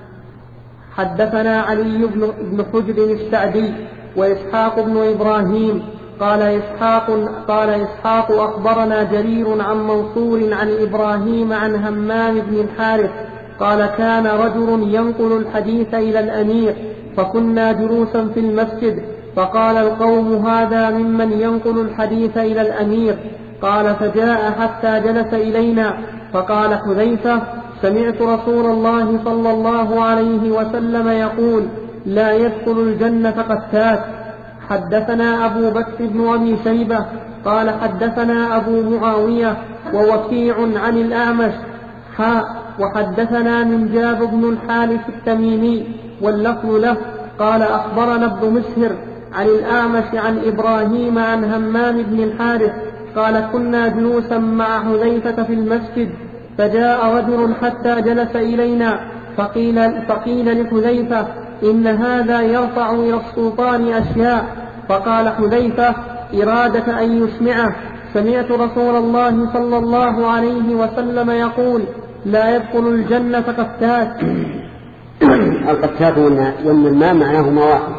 حدثنا علي بن حجر السعدي وإسحاق بن إبراهيم قال إسحاق, قال إسحاق أخبرنا جرير عن منصور عن إبراهيم عن همام بن الحارث قال كان رجل ينقل الحديث إلى الأمير فكنا جلوسا في المسجد فقال القوم هذا ممن ينقل الحديث إلى الأمير. قال فجاء حتى جلس إلينا فقال حذيفة سمعت رسول الله صلى الله عليه وسلم يقول لا يدخل الجنة قتات. حدثنا أبو بكر بن أبي شيبة قال حدثنا أبو معاوية ووكيع عن الأعمش حاء. وحدثنا من جاب بن الحارث التميمي واللفظ له قال أخبرنا ابن مسهر عن الأعمش عن إبراهيم عن همام بن الحارث قال كنا جلوسا مع حذيفة في المسجد فجاء رجل حتى جلس إلينا فقيل, فقيل لحذيفة إن هذا يرفع إلى السلطان أشياء. فقال حذيفة إرادة أن يسمعه سمعت رسول الله صلى الله عليه وسلم يقول لا يدخل الجنة قتات. القتات والنمام معناهما واحد،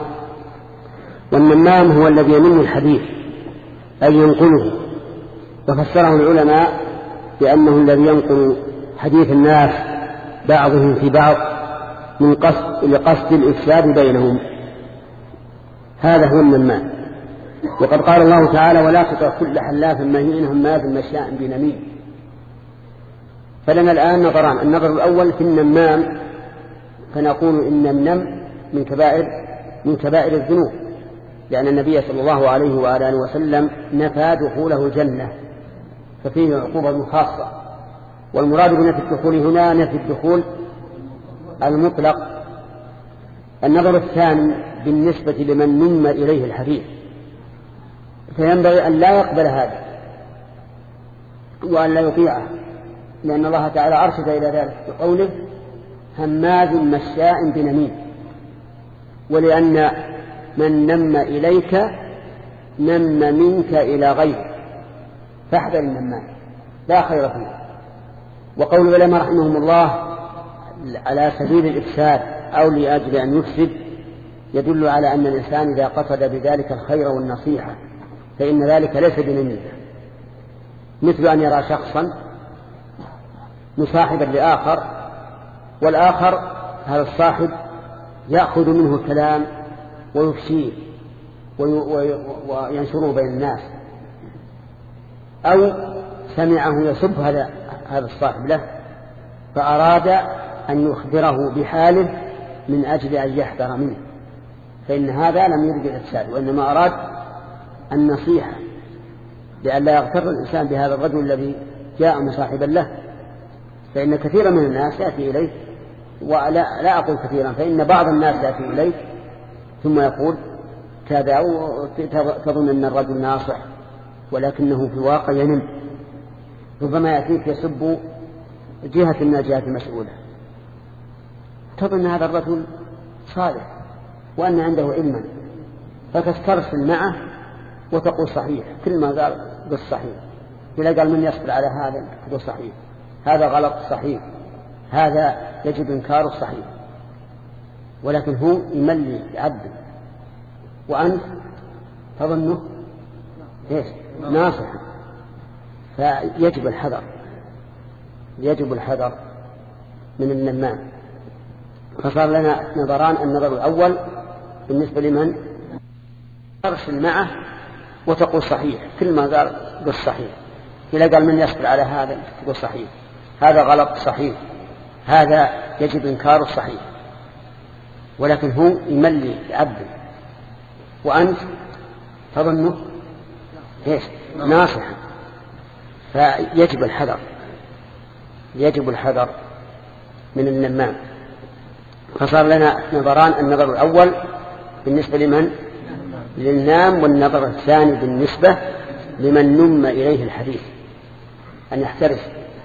والنمام هو الذي ينم الحديث أي ينقله، وفسره العلماء بأنه الذي ينقل حديث الناس بعضهم في بعض من قصد لقصد الإفساد بينهم، هذا هو النمام. وقد قال الله تعالى ولا تطع كل حلاف مهين هماز مشاء بنميم. فلنا الآن نظران، النظر الأول في النمام فنقول إن النم من كبائر من كبائر الذنوب، لأن النبي صلى الله عليه وآله وسلم نفى دخوله الجنة ففيه عقوبة خاصة. والمراد بنفي الدخول هنا نفي الدخول المطلق. النظر الثاني بالنسبة لمن نم إليه الحديث فينبغي أن لا يقبل هذا وأن لا يطيعه، لأن الله تعالى أرشد إلى ذلك بقوله هماز مشاء بنميم، ولأن من نم إليك نم منك إلى غيرك فاحذر النمام لا خير فيه. وقول العلماء رحمهم الله على سبيل الإفساد أو لأجل أن يفسد يدل على أن الإنسان إذا قصد بذلك الخير والنصيحة فإن ذلك ليس بنميمة، مثل أن يرى شخصا مصاحبا لآخر والآخر هذا الصاحب يأخذ منه الكلام ويفشيه وينشره بين الناس، أو سمعه يسب هذا هذا الصاحب له فأراد أن يخبره بحاله من أجل أن يحذر منه، فإن هذا لم يرد الإفساد، وإنما أراد النصيحة لأن لا يغتر الإنسان بهذا الرجل الذي جاء مصاحبا له. فإن كثيرا من الناس يأتي إليه، ولا لا أقول كثيرا، فإن بعض الناس يأتي إليه ثم يقول كذا وتظن أن الرجل ناصح ولكنه في الواقع ينم. ربما يأتيك يسب جهة من الجهات المسؤولة، تظن هذا الرجل صالح وأن عنده علما، فتسترسل معه وتقول صحيح، كل ما قال قل صحيح، إذا قال من يصبر على هذا تقول صحيح، هذا غلط صحيح، هذا يجب إنكاره صحيح، ولكن هو يملي يعدل وأنت تظنه إيش ناصحا. فيجب الحذر، يجب الحذر من النمام. فصار لنا نظران: النظر الأول بالنسبة لمن ترسل معه وتقول صحيح، كل ما قال قل صحيح، إذا قال من يصبر على هذا تقول صحيح، هذا غلط صحيح، هذا يجب إنكاره صحيح، ولكن هو يملي يعدل وأنت تظنه إيش ناصحا. فيجب الحذر، يجب الحذر من النمام. فصار لنا نظران: النظر الأول بالنسبة لمن للنام، والنظر الثاني بالنسبة لمن نم إليه الحديث أن يحترس.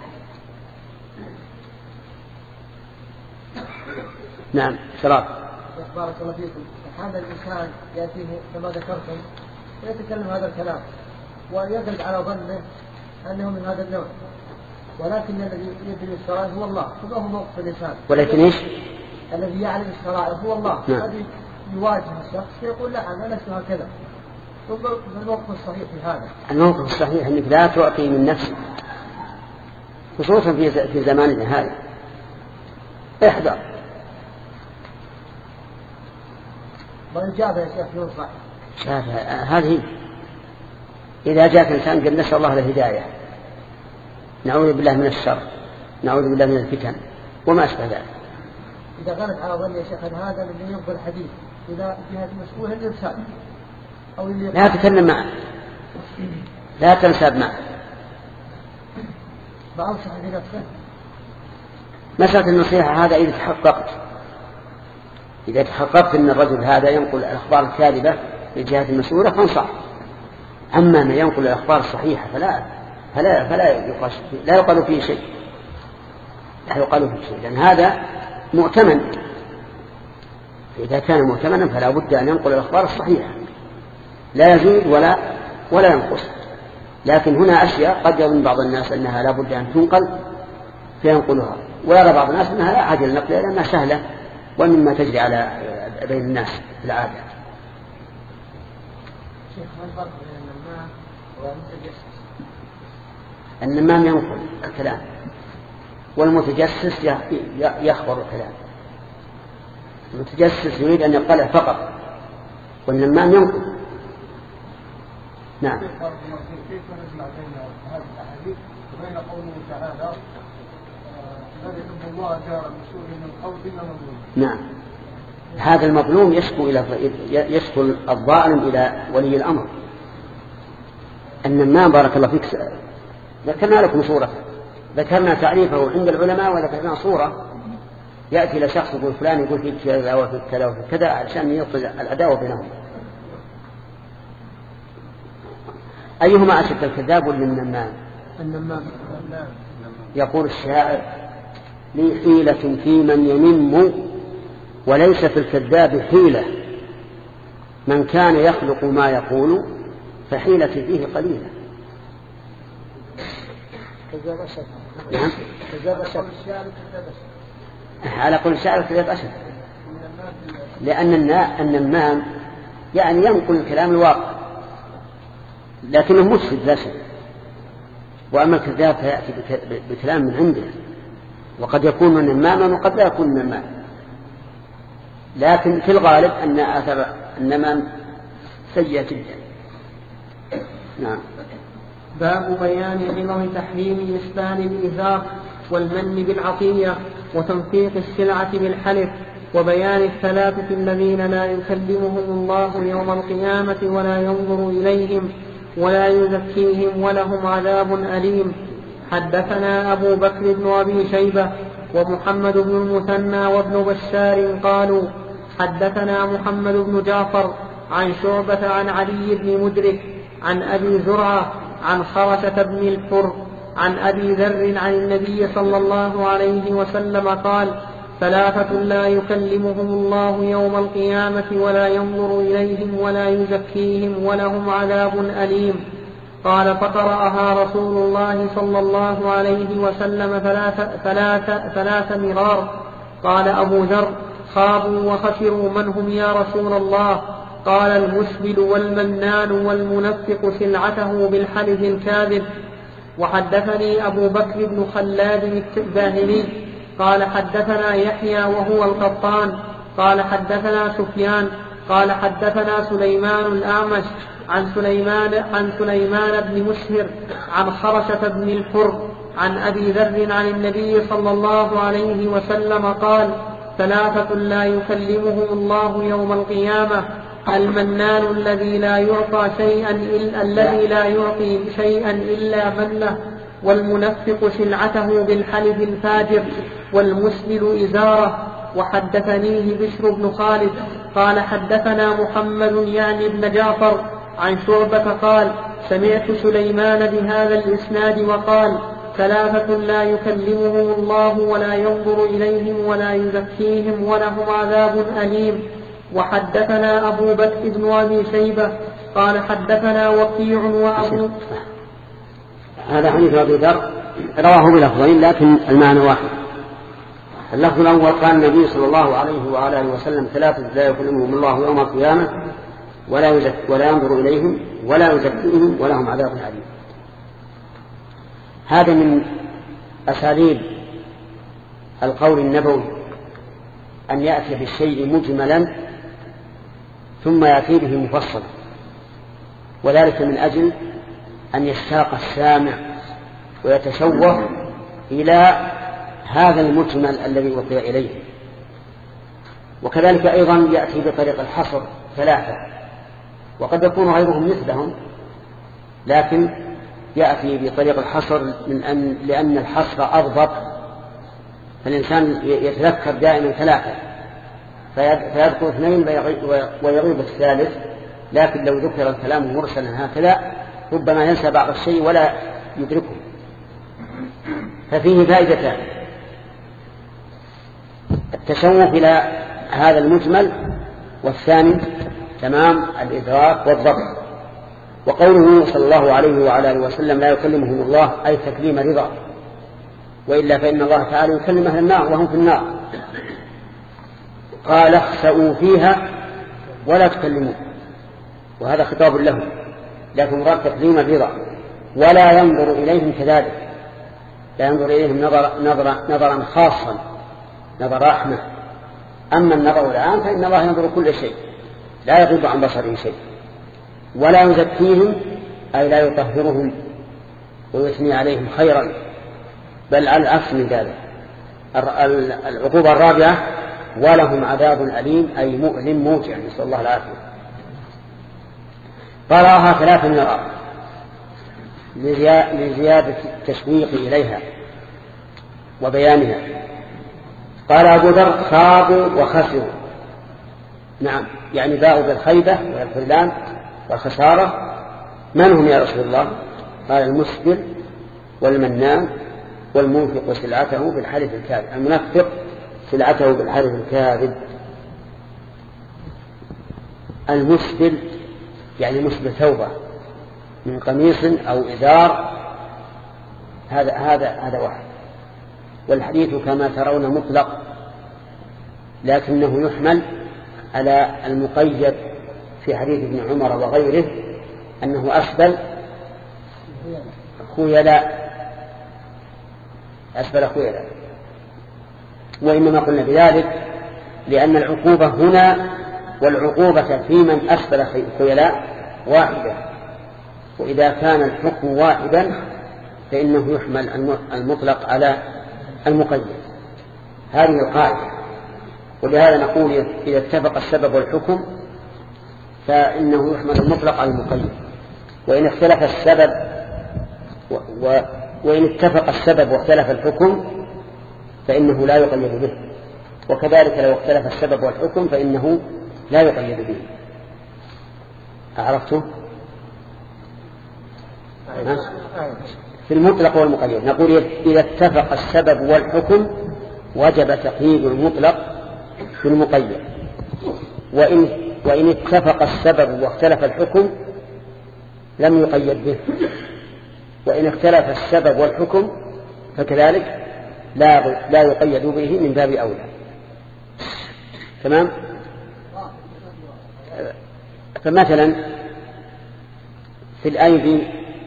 نعم شراب. بارك الله فيكم. هذا الإنسان يأتيه كما ذكرتم ويتكلم هذا الكلام ويغلب على ظنه أنه من هذا النوع، ولكن الذي يدري السرائر هو الله، فما هو موقف الإنسان؟ ولكن إيش؟ الذي يعلم السرائر هو الله. نعم. هذه يواجه الشخص فيقول لا أنا لست هكذا. ثم الموقف الصحيح في هذا؟ الموقف الصحيح أنك لا تعطي من نفسك، خصوصا في في زماننا هذا. احذر. والإجابة يا شيخ ينصح. هذه إذا جاءك إنسان قال نسأل الله الهداية، نعوذ بالله من الشر، نعوذ بالله من الفتن وما أشبه ذلك. إذا غلب على ظن يا شيخ هذا من ينقل الحديث إذا جهة مسؤولة الإرسال أو اللي لا تكلم معه، لا تنسب معه، بأنصح بنفسه. مسألة النصيحة هذا إذا تحققت إذا تحققت أن الرجل هذا ينقل الأخبار الكاذبة للجهات المسؤولة فانصح. أما ما ينقل الأخبار الصحيحة فلا فلا فلا يقال لا يقال فيه شيء، لا يقال فيه شيء، لأن هذا مؤتمن. إذا كان مؤتمنا فلا بد أن ينقل الأخبار الصحيحة، لا يزيد ولا ولا ينقص. لكن هنا أشياء قد يظن بعض الناس أنها لا بد أن تنقل فينقلها، ويرى بعض الناس أنها لا عاجل نقلها لأنها سهلة ومما تجري على بين الناس في العادة. شيخ ما الفرق بين النمام والمتجسس؟ النمام ينقل الكلام، والمتجسس يخبر الكلام. المتجسس يريد أن يقلع فقط، والنمام ينقل. نعم. كيف نجمع بين هذه الأحاديث وبين قوله تعالى لا يحب الله جار بسوء من قول إلا مظلوم؟ نعم، هذا المظلوم يشكو إلى يشكو الظالم إلى ولي الأمر. النمام بارك الله فيك ذكرنا لكم صورة، ذكرنا تعريفه عند العلماء وذكرنا صورة. يأتي إلى شخص يقول فلان يقول فيك كذا وفيك كذا وفيك كذا علشان يوصل العداوة بينهم. أيهما أشد، الكذاب ولا النمام؟ النمام. يقول الشاعر لي حيلة في من ينم وليس في الكذاب حيلة، من كان يخلق ما يقول فحيلتي فيه قليلة. كذاب أشد. نعم. كذاب أشد. على كل شاعر كذاب أشد، لأن النمام يعني ينقل الكلام الواقع لكنه مفسد لا شيء، وأما الكذاب فيأتي بكلام من عنده، وقد يكون نماما وقد لا يكون نماما، لكن في الغالب أن أثر النمام سيئة جدا. نعم. باب بيان عظم تحريم إسبان الإزار والمن بالعطية وتنفيق السلعة بالحلف وبيان الثلاثة الذين لا يكلمهم الله يوم القيامة ولا ينظر إليهم ولا يزكيهم ولهم عذاب أليم. حدثنا أبو بكر بن أبي شيبة ومحمد بن المثنى وابن بشار قالوا حدثنا محمد بن جعفر عن شعبة عن علي بن مدرك عن أبي زرعة عن خرشة بن الحر عن أبي ذر عن النبي صلى الله عليه وسلم قال ثلاثة لا يكلمهم الله يوم القيامة ولا ينظر إليهم ولا يزكيهم ولهم عذاب أليم. قال فقرأها رسول الله صلى الله عليه وسلم ثلاث, ثلاث, ثلاث مرار. قال أبو ذر خابوا وخسروا من هم يا رسول الله؟ قال المسبل والمنان والمنفق سلعته بالحلف الكاذب. وحدثني أبو بكر بن خلاد الباهلي قال حدثنا يحيى وهو القطان قال حدثنا سفيان قال حدثنا سليمان الأعمش عن سليمان عن سليمان بن مسهر عن خرشة بن الحر عن أبي ذر عن النبي صلى الله عليه وسلم قال ثلاثة لا يكلمهم الله يوم القيامة المنان الذي لا يعطى شيئا إلا الذي لا يعطي شيئا إلا منه والمنفق سلعته بالحلف الفاجر والمسبل إزاره. وحدثنيه بشر بن خالد قال حدثنا محمد يعني بن جعفر عن شعبة قال سمعت سليمان بهذا الإسناد وقال ثلاثة لا يكلمهم الله ولا ينظر إليهم ولا يزكيهم ولهم عذاب أليم. وحدثنا أبو بكر بن أبي شيبة قال حدثنا وكيع وأبو هذا حديث أبي ذر رواه بلفظين لكن المعنى واحد. اللفظ الأول قال النبي صلى الله عليه وعلى آله وسلم ثلاثة لا يكلمهم الله يوم القيامة ولا يزك ولا ينظر إليهم ولا يزكيهم ولهم عذاب أليم. هذا من أساليب القول النبوي أن يأتي بالشيء مجملا ثم يأتي به مفصلا، وذلك من أجل أن يشتاق السامع ويتشوق إلى هذا المجمل الذي وقع إليه. وكذلك أيضا يأتي بطريق الحصر ثلاثة، وقد يكون غيرهم مثلهم، لكن يأتي بطريق الحصر من أن لأن الحصر أضبط، فالإنسان يتذكر دائما ثلاثة فيذكر اثنين ويغيب الثالث، لكن لو ذكر الكلام مرسلا هكذا ربما ينسى بعض الشيء ولا يدركه. ففيه فائدتان: التشوق إلى هذا المجمل، والثاني تمام الإدراك والضبط. وقوله صلى الله عليه وعلى آله وسلم لا يكلمهم الله أي تكليم رضا، وإلا فإن الله تعالى يكلم أهل النار وهم في النار. قال اخسأوا فيها ولا تكلموا، وهذا خطاب لهم، لكن مراد تكليم الرضا. ولا ينظر إليهم كذلك، لا ينظر إليهم نظر نظر نظرا خاصا، نظر رحمة. أما النظر العام فإن الله ينظر كل شيء لا يغيب عن بصره شيء. ولا يزكيهم أي لا يطهرهم ويثني عليهم خيرا، بل على العكس من ذلك. العقوبة الرابعة ولهم عذاب أليم أي مؤلم موجع، نسأل الله العافية. قرأها ثلاث مرات لزيادة التشويق إليها وبيانها. قال أبو ذر خابوا وخسروا، نعم يعني باءوا بالخيبة والخذلان والخسارة. من هم يا رسول الله؟ قال المسبل والمنان والمنفق سلعته بالحلف الكاذب. المنفق سلعته بالحلف الكاذب. المسبل يعني مسبل ثوبة من قميص أو إزار، هذا هذا هذا واحد. والحديث كما ترون مطلق، لكنه يحمل على المقيد في حديث ابن عمر وغيره أنه أسبل خيلاء، أسبل خيلاء. وإنما قلنا بذلك لأن العقوبة هنا والعقوبة في من أسبل خيلاء واحدة، وإذا كان الحكم واحدا فإنه يحمل المطلق على المقيد. هذه القاعدة. ولهذا نقول إذا اتفق السبب والحكم فإنه يحمل المطلق على المقيد، وإن اختلف السبب و... و... وإن اتفق السبب واختلف الحكم فإنه لا يقيد به، وكذلك لو اختلف السبب والحكم فإنه لا يقيد به. أعرفته؟ في المطلق والمقيد نقول إذا اتفق السبب والحكم وجب تقييد المطلق في المقيد، وإن, وإن اتفق السبب واختلف الحكم لم يقيد به، وإن اختلف السبب والحكم فكذلك لا, لا يقيد به من باب أولى. تمام؟ فمثلا في الأيدي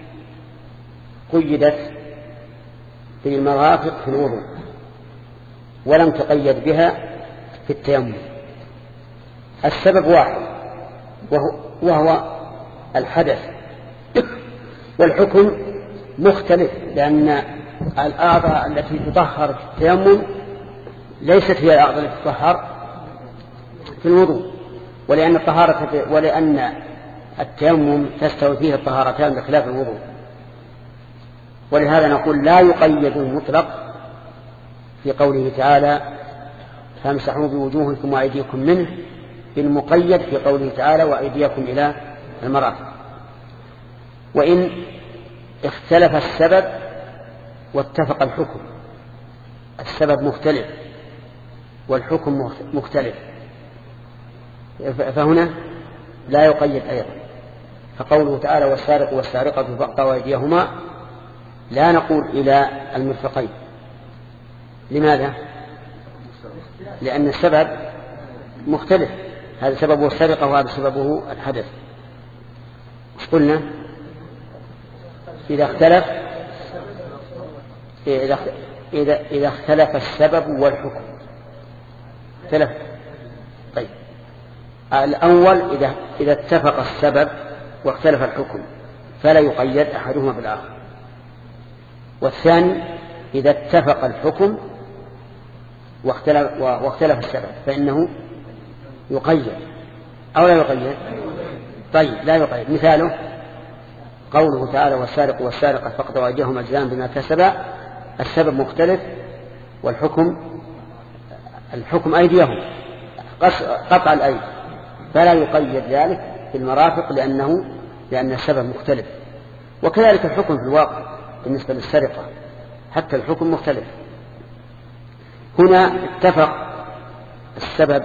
قيدت بالمرافق في الوضوء ولم تقيد بها في التيمم. السبب واحد وهو, وهو الحدث، والحكم مختلف، لأن الأعضاء التي تطهر في التيمم ليست هي الأعضاء التي تطهر في الوضوء، ولأن الطهارة ولأن التيمم تستوي فيه الطهارتان بخلاف الوضوء. ولهذا نقول لا يقيد المطلق في قوله تعالى فامسحوا بوجوهكم وأيديكم منه، بالمقيد في قوله تعالى وأيديكم إلى المرافق. وإن اختلف السبب واتفق الحكم، السبب مختلف والحكم مختلف، فهنا لا يقيد أيضا. فقوله تعالى والسارق والسارقة فاقطعوا أيديهما لا نقول إلى المرفقين. لماذا؟ لأن السبب مختلف، هذا سببه السرقة وهذا سببه الحدث. قلنا إذا اختلف إذا إذا إذا اختلف السبب والحكم اختلف. طيب الأول إذا إذا اتفق السبب واختلف الحكم فلا يقيد أحدهما بالآخر، والثاني إذا اتفق الحكم واختلف, واختلف السبب فإنه يقيد أو لا يقيد. طيب لا يقيد. مثاله قوله تعالى والسارق والسارقة فاقطعوا أيديهما جزاء بما كسبا، السبب مختلف والحكم الحكم أيديهم قطع الأيدي، فلا يقيد ذلك في المرافق لأنه لأن السبب مختلف. وكذلك الحكم في الواقع بالنسبة للسرقة حتى الحكم مختلف. هنا اتفق السبب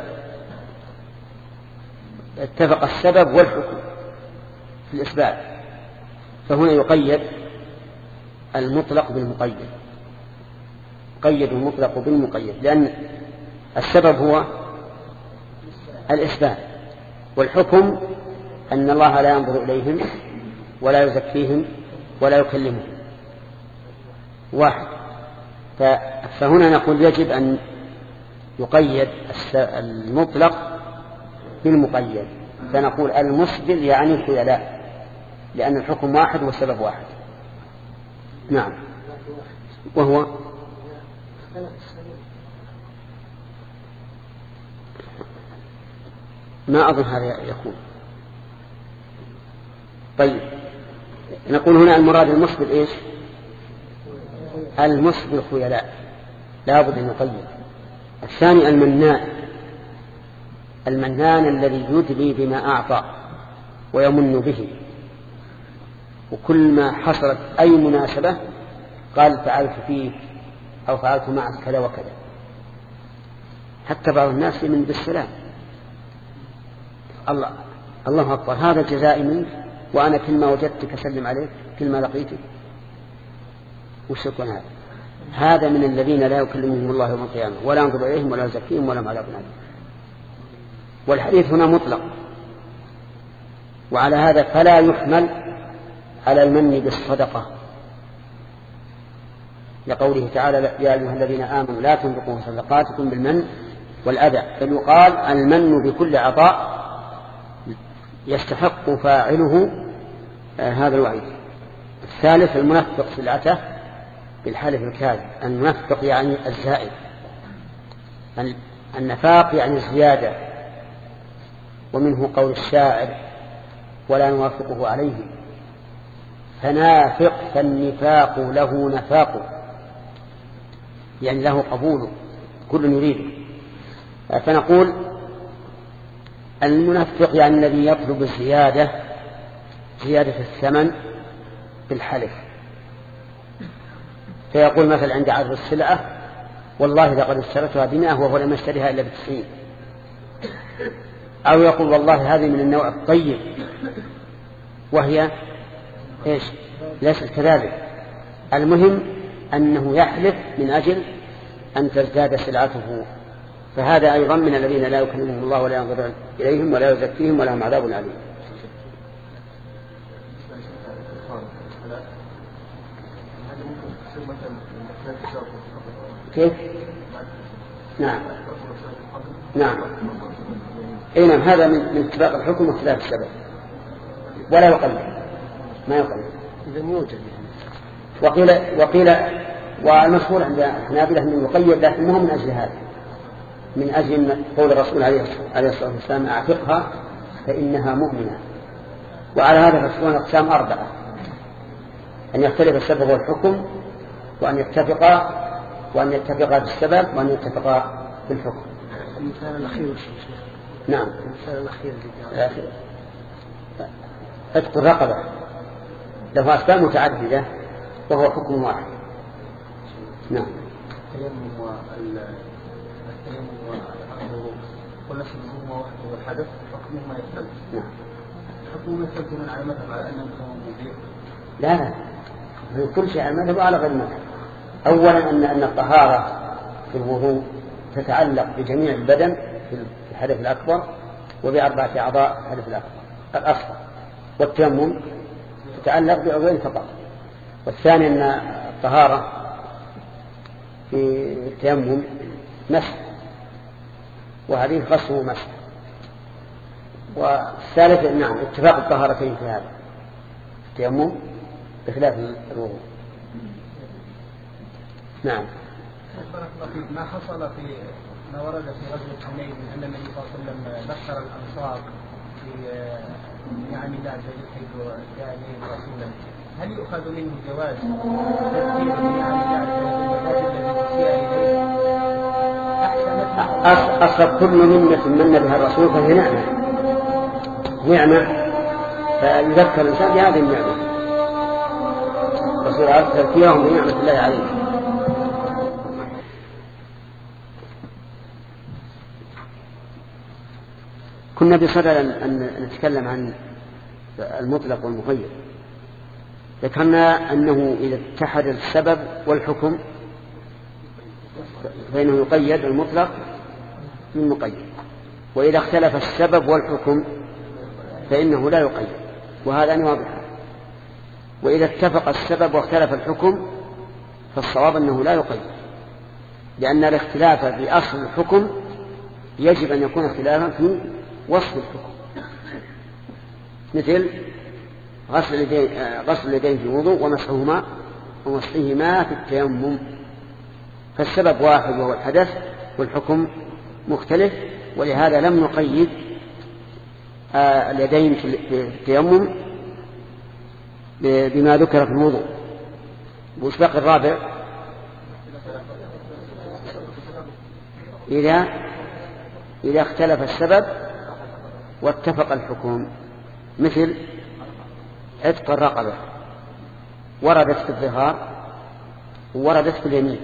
اتفق السبب والحكم في الإثبات، فهنا يقيد المطلق بالمقيد، قيد المطلق بالمقيد، لأن السبب هو الإثبات، والحكم أن الله لا ينظر إليهم ولا يزكيهم ولا يكلمهم واحد. فهنا نقول يجب أن يقيد المطلق بالمقيد، فنقول المسبل يعني الخيلاء، لأن الحكم واحد والسبب واحد. نعم. وهو ما أظن هذا يكون. طيب نقول هنا المراد المسبل إيش؟ المسبل خيلاء لا بد أن يقيد. الثاني المنان، المنان الذي يدلي بما أعطى ويمن به، وكل ما حصلت أي مناسبة قال فعلت فيك أو فعلت معك كذا وكذا. حتى بعض الناس من بالسلام الله الله أكبر هذا جزائي منك، وأنا كل ما وجدتك أسلم عليك كل ما لقيتك. وش يكون هذا؟ هذا من الذين لا يكلمهم الله يوم القيامة ولا ينظر إليهم ولا يزكيهم ولا عذاب أليم. والحديث هنا مطلق، وعلى هذا فلا يحمل على المن بالصدقة، لقوله تعالى يا أيها الذين آمنوا لا تنفقوا صدقاتكم بالمن والأذى، بل يقال المن بكل عطاء يستحق فاعله آه هذا الوعيد. الثالث المنفق سلعته بالحلف الكاذب، المنفق يعني الزائد النفاق يعني الزيادة، ومنه قول الشاعر ولا نوافقه عليه فنافق فالنفاق له نفاق، يعني له قبول كل يريد. فنقول المنفق يعني الذي يطلب الزيادة زيادة الثمن بالحلف، فيقول مثلا عند عرض السلعة والله لقد اشتريتها بمئة وهو لم يشتريها إلا بتسعين، أو يقول والله هذه من النوع الطيب وهي إيش ليست كذلك. المهم أنه يحلف من أجل أن تزداد سلعته، فهذا أيضا من الذين لا يكلمهم الله ولا ينظر إليهم ولا يزكيهم ولهم عذاب عليم. كيف؟ نعم نعم اي نعم، هذا من من اتفاق الحكم واختلاف السبب، ولا يقلل ما يقلل اذا يوجد. وقيل وقيل والمشهور عند الحنابلة انه يقيد، لكن مو من اجل هذا، من اجل قول الرسول عليه الصلاه والسلام اعتقها فانها مؤمنه. وعلى هذا فتكون اقسام اربعه: ان يختلف السبب والحكم، وان يتفقا وأن يتفقا بالسبب، وأن يتفقا بالحكم. المثال الأخير. نعم المثال الأخير. الأخير عتق الرقبة له أسباب متعددة وهو حكم واحد. نعم. التيمم والتيمم ونفس الحكم واحد والحدث حكمهما يختلف. نعم. حكمهما يختلف من على المذهب على أنه مبيح. لا لا، كل شيء على المذهب وعلى غير المذهب. أولا أن أن الطهارة في الوضوء تتعلق بجميع البدن في الحدث الأكبر وبأربعة أعضاء الحدث الأكبر الأصغر، والتيمم تتعلق بعضوين فقط. والثاني أن الطهارة في التيمم مسح، وهذه غسل مسح. والثالث نعم اتفاق الطهارتين في هذا التيمم بخلاف الوضوء. نعم. بارك الله فيك. ما حصل في ما ورد في غزوة حنين من أن النبي صلى الله عليه وسلم بشر الأنصار في نعم الله عز وجل حيث جاء إليهم رسولا، هل يؤخذ منه جواز تذكير بنعم الله عز وجل الذي أسيء إليه أحسن؟ أصل كل نعمة من بها الرسول فهي نعمة نعمة فيذكر الإنسان بهذه النعمة. الرسول عز تذكيرهم بنعمة الله عليه. كنا بصدد أن نتكلم عن المطلق والمقيد. ذكرنا أنه إذا اتحد السبب والحكم فإنه يقيد المطلق من مقيد، وإذا اختلف السبب والحكم فإنه لا يقيد، وهذا واضح. وإذا اتفق السبب واختلف الحكم فالصواب أنه لا يقيد، لأن الاختلاف بأصل الحكم يجب أن يكون اختلافا في وصف الحكم، مثل غسل اليدين غسل اليدين في الوضوء ومسحهما ومسحهما في التيمم، فالسبب واحد وهو الحدث والحكم مختلف، ولهذا لم نقيد اليدين في التيمم بما ذكر في الوضوء. وإسباق الرابع إذا إذا اختلف السبب واتفق الحكم، مثل عتق الرقبة وردت في الظهار ووردت في اليمين،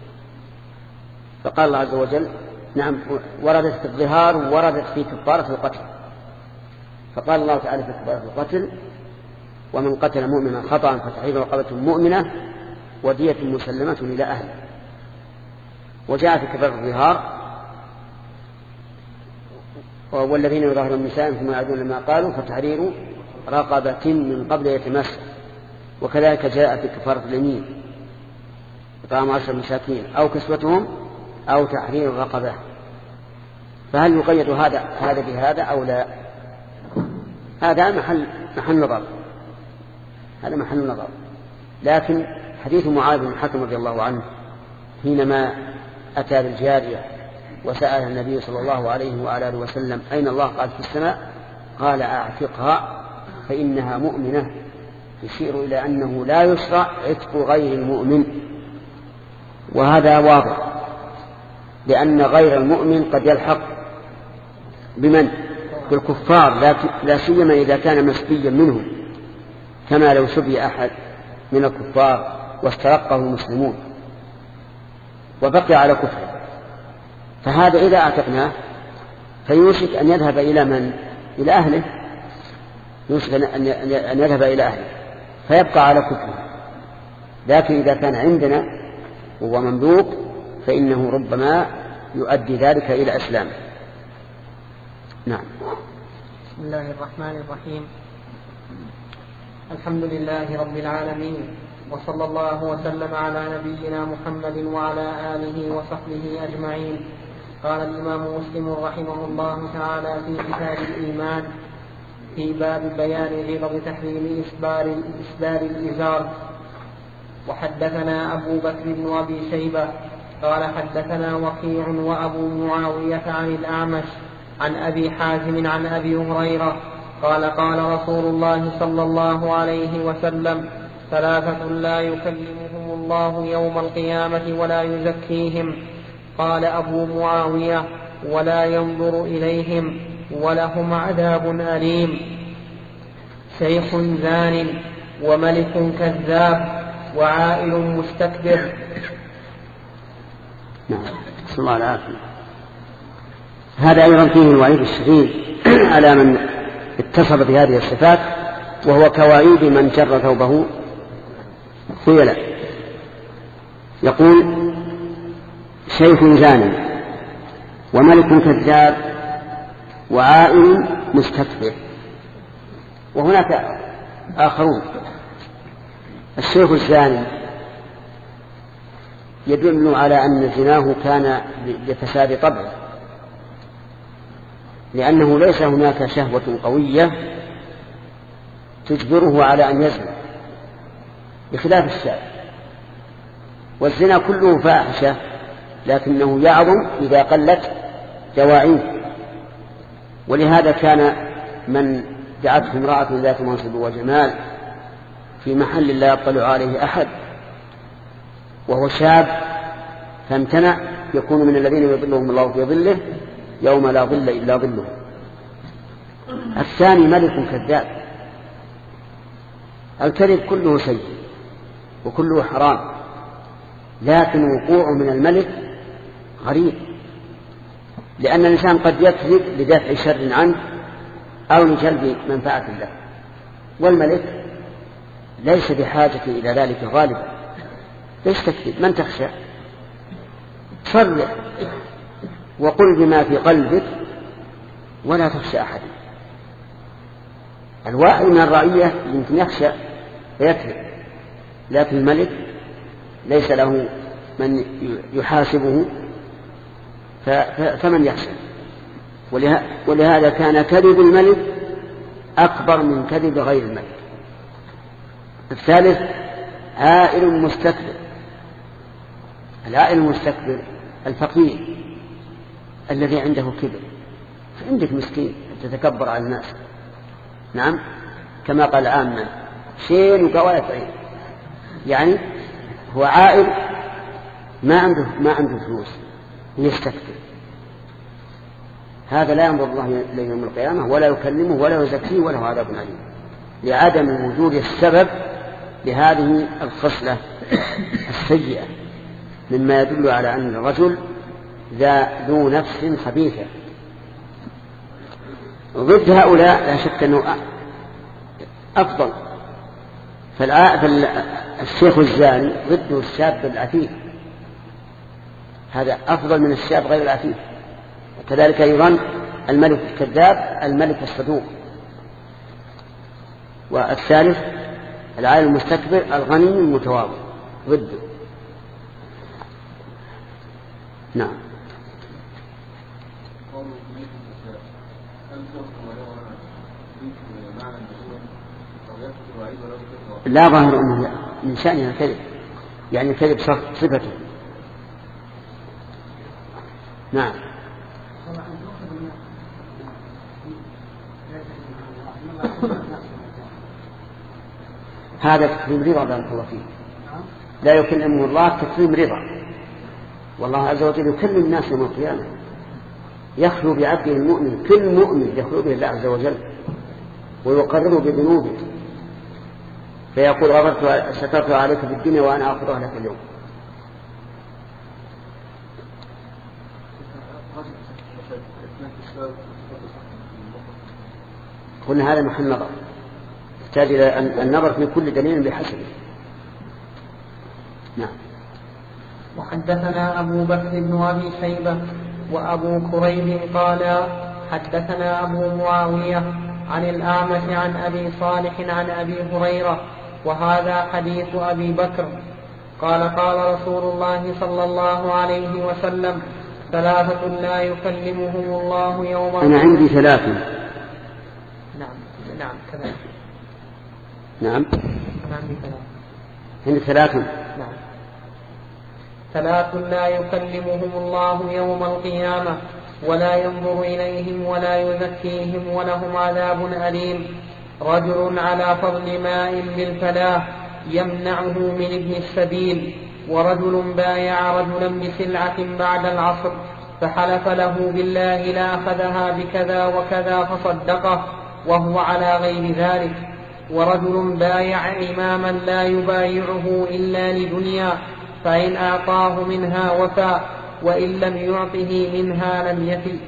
فقال الله عز وجل نعم وردت في الظهار ووردت في كفارة القتل، فقال الله تعالى في كفارة القتل ومن قتل مؤمنا خطأ فتحرير رقبة مؤمنة ودية مسلمة إلى أهله. وجاء في كفارة الظهار والذين يظاهرون النساء ثم يعودون لما قالوا فتحرير رقبة من قبل يتمس. وكذلك جاء في كفارة اليمين إطعام عشرة مساكين أو كسوتهم أو تحرير رقبة. فهل يقيد هذا هذا بهذا أو لا؟ هذا محل محل نظر، هذا محل نظر. لكن حديث معاذ بن الحكم رضي الله عنه حينما أتى بالجارية وسأل النبي صلى الله عليه وعلى آله وسلم أين الله؟ قال في السماء. قال أعتقها فإنها مؤمنة، يشير إلى أنه لا يشرع عتق غير المؤمن، وهذا واضح، لأن غير المؤمن قد يلحق بمن؟ بالكفار، لا سيما إذا كان مسبيا منهم، كما لو سبي أحد من الكفار واسترقه المسلمون وبقي على كفره، فهذا إذا أعتقناه فيوشك أن يذهب إلى من؟ إلى أهله، يوشك أن يذهب إلى أهله فيبقى على كفره. لكن إذا كان عندنا وهو مملوك فإنه ربما يؤدي ذلك إلى إسلام. نعم. بسم الله الرحمن الرحيم. الحمد لله رب العالمين، وصلى الله وسلم على نبينا محمد وعلى آله وصحبه أجمعين. قال الإمام مسلم رحمه الله تعالى في كتاب الإيمان في باب بيان غلظ تحريم إسبال, إسبال الإزار. وحدثنا أبو بكر بن أبي شيبة قال حدثنا وكيع وأبو معاوية عن الأعمش عن أبي حازم عن أبي هريرة قال قال رسول الله صلى الله عليه وسلم: ثلاثة لا يكلمهم الله يوم القيامة ولا يزكيهم. قال أبو معاوية: ولا ينظر إليهم ولهم عذاب أليم: شيخ زان وملك كذاب وعائل مستكبر. نعم. صلى الله عليه وسلم. هذا أيضا فيه الوعيد الشديد على من اتصف بهذه الصفات، وهو كوعيد من جر ثوبه خيلا. يقول: شيخ زاني وملك كذاب وعائل مستكبر. وهناك آخرون. الشيخ الزاني يدل على أن زناه كان لفساد طبعه، لأنه ليس هناك شهوة قوية تجبره على أن يزني، بخلاف الشاب. والزنا كله فاحشة، لكنه يعظم إذا قلت دواعيه. ولهذا كان من دعته امرأة ذات منصب وجمال في محل لا يطلع عليه أحد وهو شاب فامتنع، يكون من الذين يظلهم الله في ظله يوم لا ظل إلا ظله. الثاني ملك كذاب. الكذب كله سيء وكله حرام، لكن وقوعه من الملك غريب، لأن الإنسان قد يكذب لدفع شر عنه أو لجلب منفعة له، والملك ليس بحاجة إلى ذلك غالبا. ليش تكذب؟ من تخشى؟ صرح وقل بما في قلبك ولا تخشى أحد. الواحد من الرعية يمكن يخشى فيكذب، لكن الملك ليس له من يحاسبه فمن يخشى. ولهذا كان كذب الملك أكبر من كذب غير الملك. الثالث عائل مستكبر. العائل المستكبر الفقير الذي عنده كبر. عندك مسكين تتكبر على الناس، نعم، كما قال عامة: شين وقوايا عين. يعني هو عائل ما عنده ما عنده فلوس يستكبر. هذا لا ينظر الله إليه يوم القيامة ولا يكلمه ولا يزكيه وله عذاب أليم، لعدم وجود السبب لهذه الخصلة السيئة، مما يدل على أن الرجل ذو نفس خبيثة. ضد هؤلاء لا شك أنه أفضل. فالشيخ الزاني ضده الشاب العفيف، هذا أفضل من الشاب غير العفيف. وكذلك أيضا الملك الكذاب الملك الصدوق. والثالث العالم المستكبر الغني المتواضع ضده. نعم. لا ظاهر أنه من شأنها الكذب، يعني الكذب صفته. نعم. هذا تكريم رضا بارك الله فيه، لا يكلمه الله تكريم رضا، والله عز وجل يكلم الناس يوم القيامة، يخلو بعبده المؤمن، كل مؤمن يخلو به الله عز وجل ويقرره بذنوبه، فيقول غفرت سترت عليك في الدنيا وأنا أغفرها لك اليوم. قلنا هذا محل نظر، يحتاج إلى النظر في كل دليل بحسبه. نعم. وحدثنا أبو بكر بن أبي شيبة وأبو كريب قال حدثنا أبو معاوية عن الأعمش عن أبي صالح عن أبي هريرة وهذا حديث أبي بكر قال قال رسول الله صلى الله عليه وسلم ثلاثة لا يكلمهم الله يوم أنا عندي ثلاثة. نعم نعم كذلك. نعم أنا عندي ثلاثة. عندي ثلاثة. نعم. ثلاث لا يكلمهم الله يوم القيامة ولا ينظر إليهم ولا يزكيهم ولهم عذاب أليم: رجل على فضل ماء بالفلاح يمنعه من ابن السبيل، ورجل بايع رجلا بسلعة بعد العصر فحلف له بالله لأخذها بكذا وكذا فصدقه وهو على غير ذلك، ورجل بايع إماما لا يبايعه إلا لدنيا فإن أعطاه منها وفى وإن لم يعطه منها لم يفي.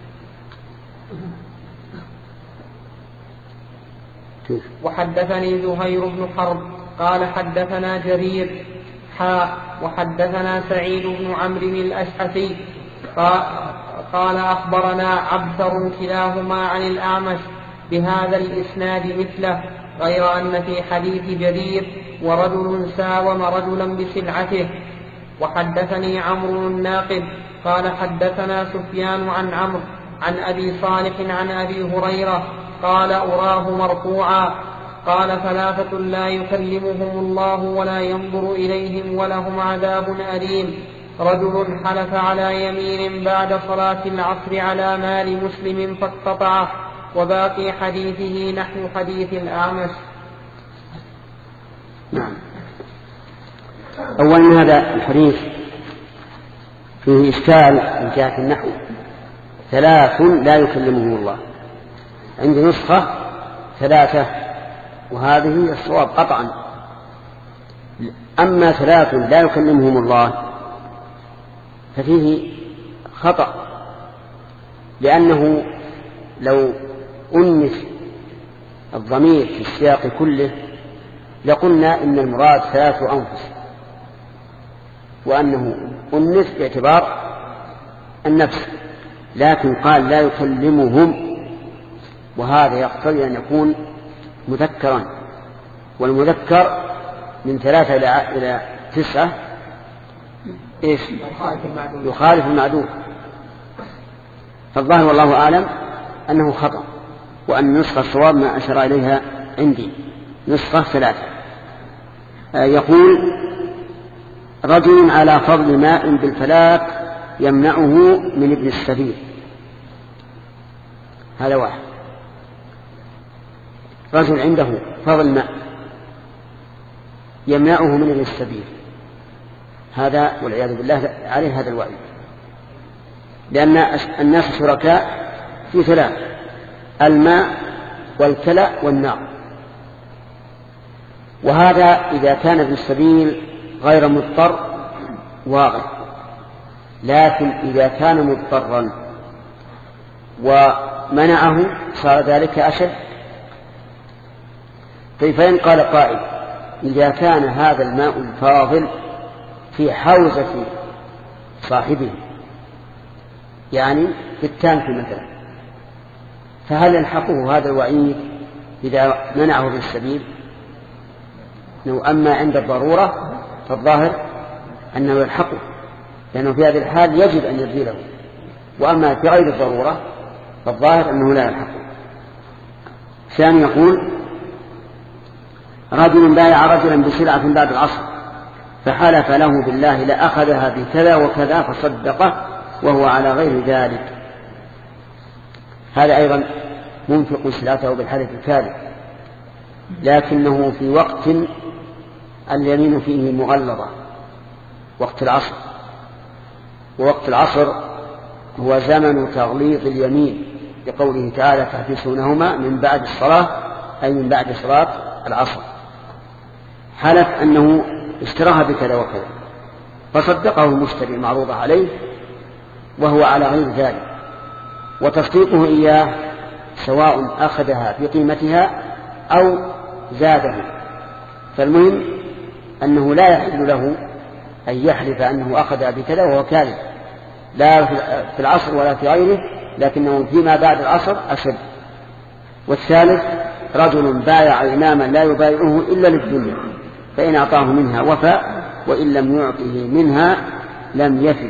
وحدثني زهير بن حرب قال حدثنا جرير حاء وحدثنا سعيد بن عمرو الأشعثي قال أخبرنا عبثر كلاهما عن الأعمش بهذا الإسناد مثله، غير أن في حديث جرير ورجل ساوم رجلا بسلعته. وحدثني عمرو الناقد قال حدثنا سفيان عن عمرو عن أبي صالح عن أبي هريرة قال أراه مرفوعا قال ثلاثة لا يكلمهم الله ولا ينظر إليهم ولهم عذاب أليم: رجل حلف على يمين بعد صلاة العصر على مال مسلم فاقتطعه. وباقي حديثه نحو حديث الأعمش. نعم. أولا هذا الحديث فيه إشكال من جهة النحو: ثلاث لا يكلمهم الله، عندي نسخة ثلاثة وهذه الصواب قطعا. أما ثلاث لا يكلمهم الله ففيه خطأ، لأنه لو أنث الضمير في السياق كله لقلنا إن المراد ثلاث أنفس، وأنه أنث باعتبار النفس، لكن قال لا يكلمهم، وهذا يقتضي أن يكون مذكرا، والمذكر من ثلاثة إلى تسعة إيش؟ يخالف المعدود. فالظاهر والله أعلم أنه خطأ، وأن نسخة الصواب ما أشار إليها عندي نسخة ثلاثة. يقول: رجل على فضل ماء بالفلاك يمنعه من ابن السبيل. هذا واحد. رجل عنده فضل ماء يمنعه من ابن السبيل، هذا والعياذ بالله عليه هذا الوعيد، لأن الناس شركاء في ثلاث: الماء والكلى والنار. وهذا إذا كان ابن السبيل غير مضطر واقع، لكن إذا كان مضطرا ومنعه صار ذلك أشد. طيب فإن قال قائل: إذا كان هذا الماء الفاضل في حوزة صاحبه، يعني في التانك مثلا، فهل يلحقه هذا الوعيد إذا منعه في السبيل؟ أما عند الضرورة فالظاهر أنه يلحقه، لأنه في هذه الحال يجب أن يبذله، وأما في غير الضرورة فالظاهر أنه لا يلحقه. ثاني يقول: رجل بايع رجلا بسلعة بعد العصر فحلف له بالله لأخذها بكذا وكذا فصدقه وهو على غير ذلك. هذا أيضا منفق صلاته بالحلف الكاذب، لكنه في وقت اليمين فيه مغلظة، وقت العصر. ووقت العصر هو زمن تغليظ اليمين، لقوله تعالى تحبسونهما من بعد الصلاة، أي من بعد صلاة العصر. حلف أنه اشتراها بكذا وكذا، فصدقه المشتري المعروض عليه وهو على غير ذلك، وتصديقه إياه سواء أخذها بقيمتها أو زاده. فالمهم أنه لا يحل له أن يحلف أنه أخذها بكذا وهو كاذب، لا في العصر ولا في غيره، لكنه فيما بعد العصر أشد. والثالث رجل بايع إماما لا يبايعه إلا للدنيا، فإن أعطاه منها وفى، وإن لم يعطه منها لم يفي.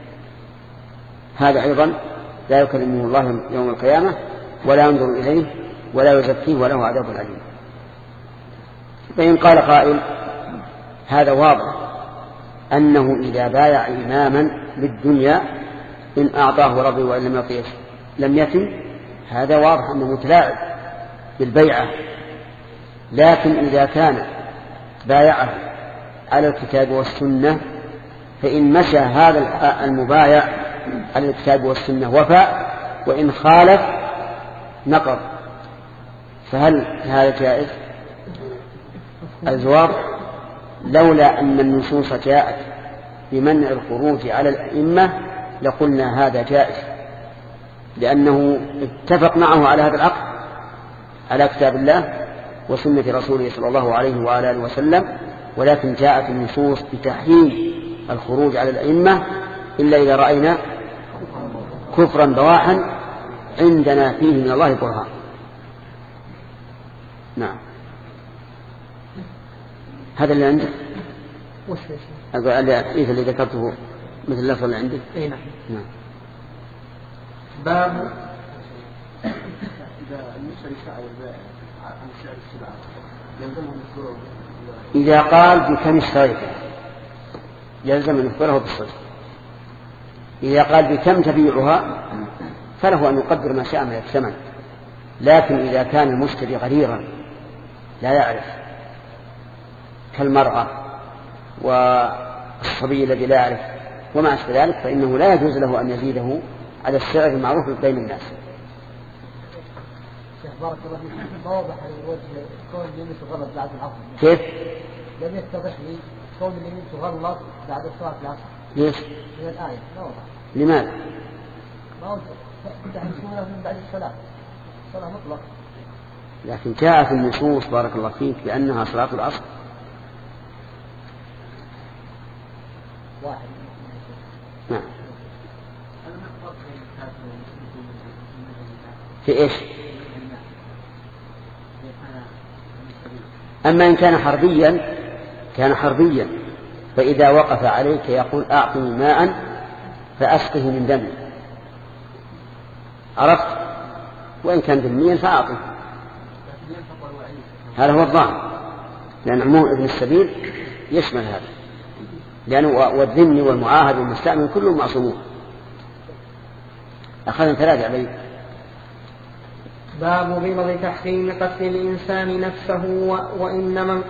هذا أيضا لا يكلمه الله يوم القيامة ولا ينظر إليه ولا يزكيه وله عذاب أليم. فإن قال قائل هذا واضح أنه إذا بايع إماما للدنيا إن أعطاه رضي وإن لم يعطيه لم يتم، هذا واضح أنه متلاعب بالبيعة. لكن إذا كان بايعه على الكتاب والسنة فإن مشى هذا المبايع على الكتاب والسنة وفى، وإن خالف نقض. فهل هذا جائز؟ الجواب لولا أن النصوص جاءت بمنع الخروج على الأئمة لقلنا هذا جائز، لأنه اتفق معه على هذا العقد على كتاب الله وسنة رسوله صلى الله عليه وعلى آله وسلم. ولكن جاءت النصوص بتحريم الخروج على الأئمة إلا إذا رأينا كفرا بواحا عندنا فيه من الله برهان. نعم، هذا اللي عندك. وش الحديث اللي ذكرته مثل اللفظ اللي عندك. اي نعم. نعم. باب إذا المشتري سأل البائع عن سعر السلعة يلزمه يذكره. إذا قال بكم اشتريت يلزم أن يخبره بالصدق. إذا قال بكم تبيعها فله أن يقدر ما شاء من الثمن. لكن إذا كان المشتري غريرا لا يعرف كالمرأة والصبي الذي لا يعرف وما أشبه ذلك فإنه لا يجوز له أن يزيده على السعر المعروف بين الناس. بارك الله فيك. ما وضح الوجه كون اليمين تغلط بعد العصر. كيف؟ لم يتضح لي كون اليمين تغلط بعد صلاة العصر. ليش؟ من الآية ما وضح. لماذا؟ ما وضح. تحرسونها من بعد الصلاة. صلاة مطلق. لكن جاءت النصوص بارك الله فيك بأنها صلاة العصر. واحد. نعم. في إيش؟ أما إن كان حربيا كان حربيا فإذا وقف عليك يقول أعطني ماء فأسقه من دمي، عرفت؟ وإن كان ذميا فأعطه. هذا هو الظاهر، لأن عموم ابن السبيل يشمل هذا، لأنه والذمي والمعاهد والمستأمن كلهم معصومون. أخذنا ثلاثة عليه. باب غلظ تحريم قتل الإنسان نفسه و... وإنما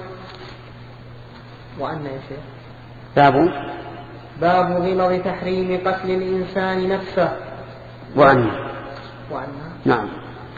وأن يا شيخ باب باب غلظ تحريم قتل الإنسان نفسه وأن وأن نعم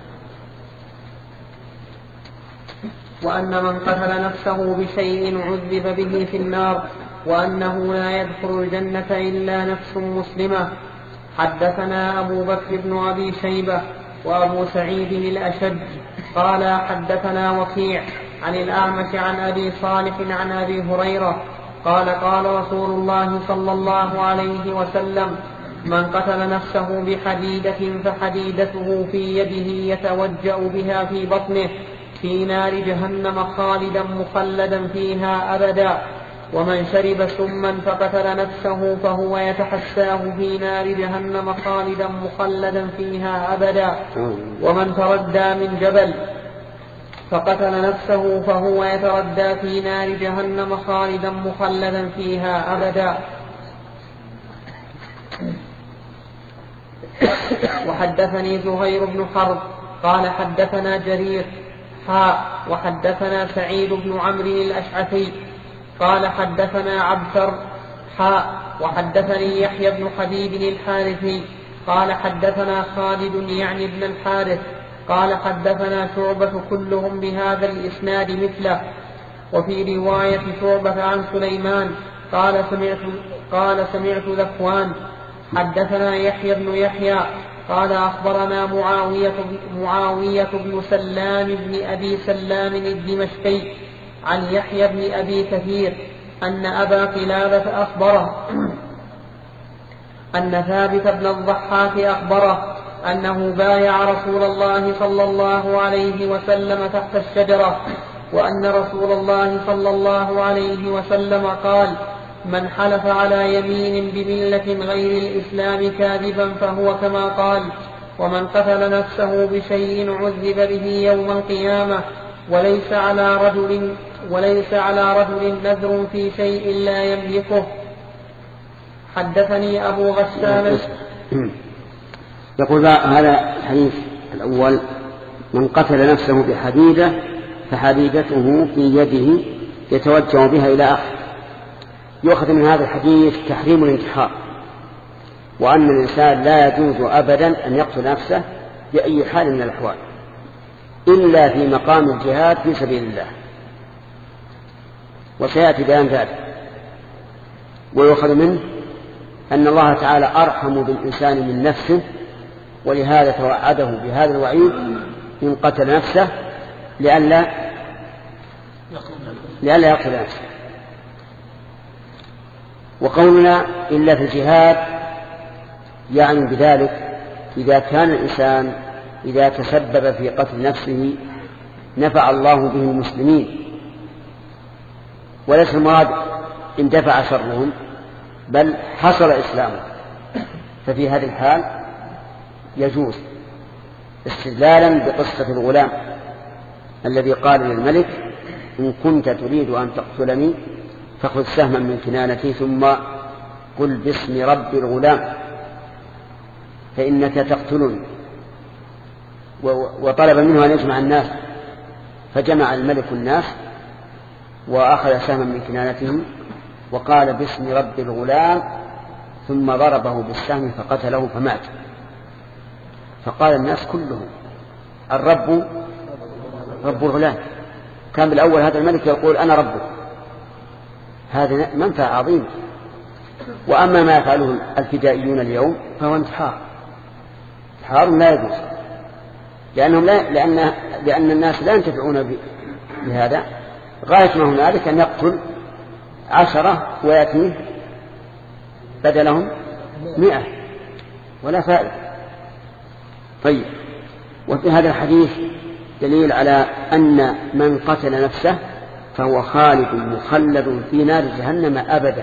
وأن من قتل نفسه بشيء عذب به في النار، وأنه لا يدخل الجنة إلا نفس مسلمة. حدثنا أبو بكر بن أبي شيبة وأبو سعيد الأشج قال حدثنا وكيع عن الأعمش عن أبي صالح عن أبي هريرة قال قال رسول الله صلى الله عليه وسلم: من قتل نفسه بحديدة فحديدته في يده يتوجأ بها في بطنه في نار جهنم خالدا مخلدا فيها أبدا. ومن شرب سما فقتل نفسه فهو يتحساه في نار جهنم خالدا مخلدا فيها أبدا. ومن تردى من جبل فقتل نفسه فهو يتردى في نار جهنم خالدا مخلدا فيها أبدا. وحدثني زهير بن حرب قال حدثنا جرير حاء وحدثنا سعيد بن عمرو الأشعثي قال حدثنا عبثر حاء وحدثني يحيى بن حبيب الحارثي قال حدثنا خالد يعني ابن الحارث قال حدثنا شعبة كلهم بهذا الإسناد مثله. وفي رواية شعبة عن سليمان قال سمعت, قال سمعت ذكوان حدثنا يحيى بن يحيى قال أخبرنا معاوية, معاوية بن سلام بن أبي سلام الدمشقي عن يحيى بن أبي كثير أن أبا قلابة أخبره أن ثابت بن الضحاك أخبره أنه بايع رسول الله صلى الله عليه وسلم تحت الشجرة، وأن رسول الله صلى الله عليه وسلم قال: من حلف على يمين بملة غير الإسلام كاذبا فهو كما قال، ومن قتل نفسه بشيء عذب به يوم القيامة، وليس على رجل وليس على رجل نذر في شيء لا يملكه. حدثني أبو غسان. يقول هذا الحديث الأول: من قتل نفسه بحديدة فحديدته في يده يتوجه بها إلى آخر. يؤخذ من هذا الحديث تحريم الانتحار، وأن الإنسان لا يجوز أبدا أن يقتل نفسه بأي حال من الأحوال إلا في مقام الجهاد في سبيل الله، وسيأتي بيان ذلك. ويؤخذ منه أن الله تعالى أرحم بالإنسان من نفسه، ولهذا توعده بهذا الوعيد: إن قتل نفسه لئلا لئلا يقتل نفسه. وقولنا إلا في الجهاد يعني بذلك إذا كان الإنسان إذا تسبب في قتل نفسه نفع الله به المسلمين، وليس المراد اندفع شرهم بل حصل إسلامه، ففي هذه الحال يجوز استدلالا بقصة الغلام الذي قال للملك: إن كنت تريد أن تقتلني فخذ سهما من كنانتي ثم قل باسم رب الغلام فإنك تقتلني. وطلب منه أن يجمع الناس، فجمع الملك الناس وأخذ سهما من كنانتهم وقال باسم رب الغلام ثم ضربه بالسهم فقتله فمات. فقال الناس كلهم: الرب رب الغلام. كان بالأول هذا الملك يقول: أنا ربه، هذا منفعة عظيمة. وأما ما يفعله الفدائيون اليوم فهو انتحار، انتحار لا يجوز، لأنهم لا لأن لأن الناس لا ينتفعون بهذا. غاية ما هنالك أن يقتل عشرة ويأتيه بدلهم مئة ولا فائدة. طيب، وفي هذا الحديث دليل على أن من قتل نفسه فهو خالد مخلد في نار جهنم أبدا،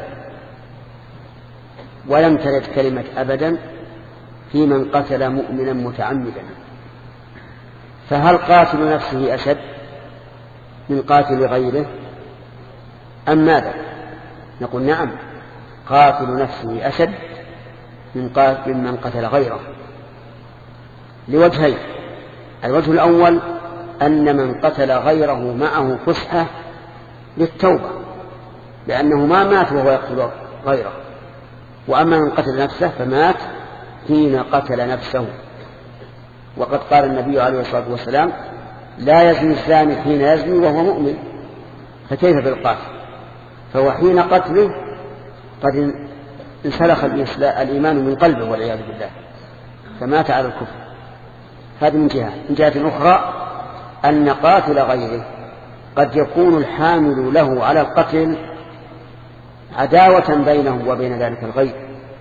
ولم ترد كلمة أبدا في من قتل مؤمنا متعمدا. فهل قاتل نفسه أشد من قاتل غيره أم ماذا؟ نقول نعم، قاتل نفسه أشد من قاتل من قتل غيره، لوجهين: الوجه الأول أن من قتل غيره معه فسحة للتوبة، لأنه ما مات وهو يقتل غيره. وأما من قتل نفسه فمات حين قتل نفسه، وقد قال النبي عليه الصلاة والسلام: لا يزني الزاني حين يزني وهو مؤمن، فكيف بالقاتل؟ فهو حين قتله قد انسلخ الإيمان من قلبه والعياذ بالله، فمات على الكفر. هذه من جهة. من جهة أخرى أن قاتل غيره قد يكون الحامل له على القتل عداوة بينه وبين ذلك الغير.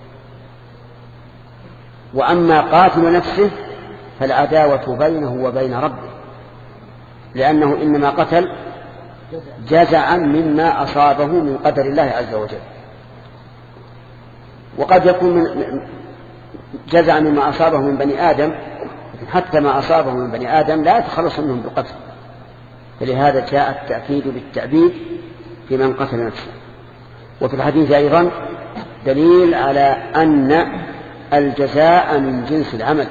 وأما قاتل نفسه فالعداوة بينه وبين ربه، لأنه إنما قتل جزعا مما أصابه من قدر الله عز وجل. وقد يكون من جزعا مما أصابه من بني آدم، حتى ما أصابه من بني آدم لا يتخلص منهم بالقتل، فلهذا جاء التأكيد بالتعبيد في من قتل نفسه. وفي الحديث أيضا دليل على أن الجزاء من جنس العمل.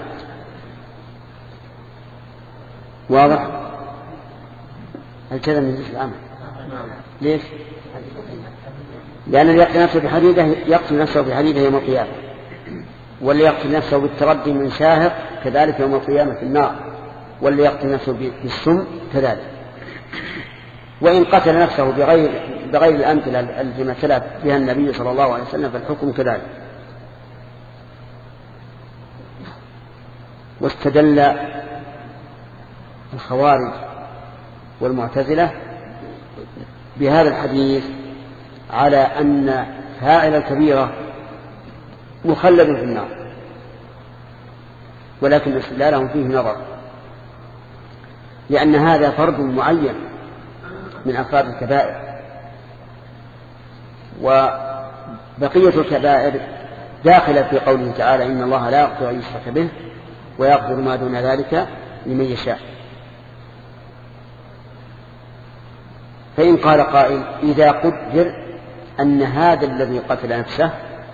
واضح؟ الجزاء من جنس العمل. ليش؟ لأن اللي يقتل نفسه بحديده يقتل نفسه بحديده يوم القيامة، واللي يقتل نفسه بالتردي من شاهق كذلك يوم القيامة في النار، واللي يقتل نفسه بالسم كذلك. وإن قتل نفسه بغير بغير الأمثلة التي مثل بها النبي صلى الله عليه وسلم فالحكم كذلك. واستدل الخوارج والمعتزلة بهذا الحديث على أن فاعل الكبيرة مخلد في النار، ولكن استدلالهم فيه نظر، لأن هذا فرد معين من أفراد الكبائر، وبقية الكبائر داخلة في قوله تعالى إن الله لا يغفر أن يشرك به ويغفر ما دون ذلك لمن يشاء. فإن قال قائل إذا قدر أن هذا الذي قتل نفسه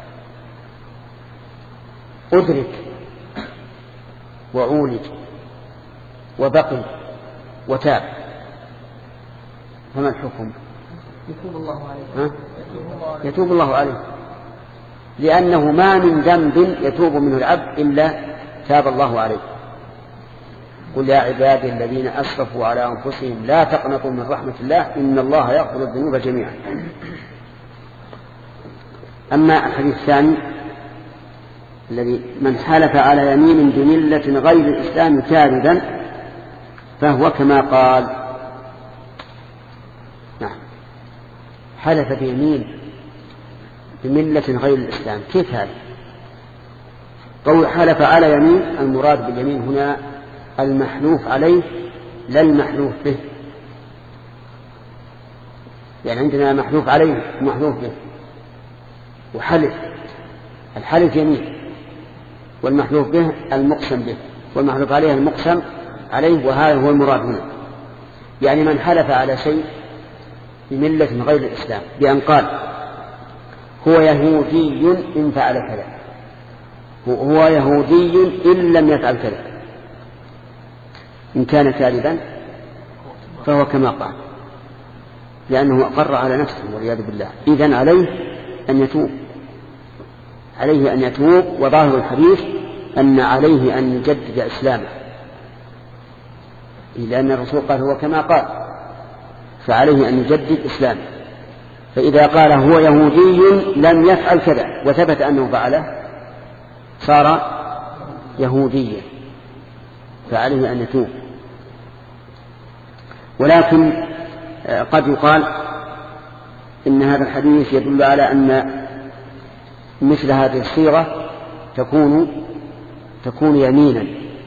أدرك وعولج وبقي وتاب فما الحكم؟ يتوب الله عليه. يتوب الله عليه، لأنه ما من ذنب يتوب منه العبد إلا تاب الله عليه. قل يا عبادي الذين أسرفوا على أنفسهم لا تقنطوا من رحمة الله إن الله يغفر الذنوب جميعا. أما الحديث الثاني الذي من حلف على يمين بملة غير الإسلام كاذبا فهو كما قال. نعم، حلف بيمين بملة غير الإسلام، كيف هذا؟ قول حلف على يمين المراد باليمين هنا المحلوف عليه لا المحلوف به، يعني عندنا محلوف عليه ومحلوف به وحلف. الحلف يمين والمحلوف به المقسم به والمحلوف عليه المقسم عليه، وهذا هو المراد هنا. يعني من حلف على شيء بملة غير الإسلام بأن قال هو يهودي إن فعل كذا، هو يهودي إن لم يفعل كذا، إن كان كاذبا فهو كما قال، لأنه أقر على نفسه والعياذ بالله. إذن عليه أن يتوب، عليه أن يتوب. وظاهر الحديث أن عليه أن يجدد إسلامه، لأن الرسول قال هو كما قال، فعليه أن يجدد إسلامه. فإذا قال هو يهودي لم يفعل كذا وثبت أنه فعله صار يهوديا، فعليه أن يتوب. ولكن قد يقال إن هذا الحديث يدل على أن مثل هذه الصيغة تكون تكون يمينا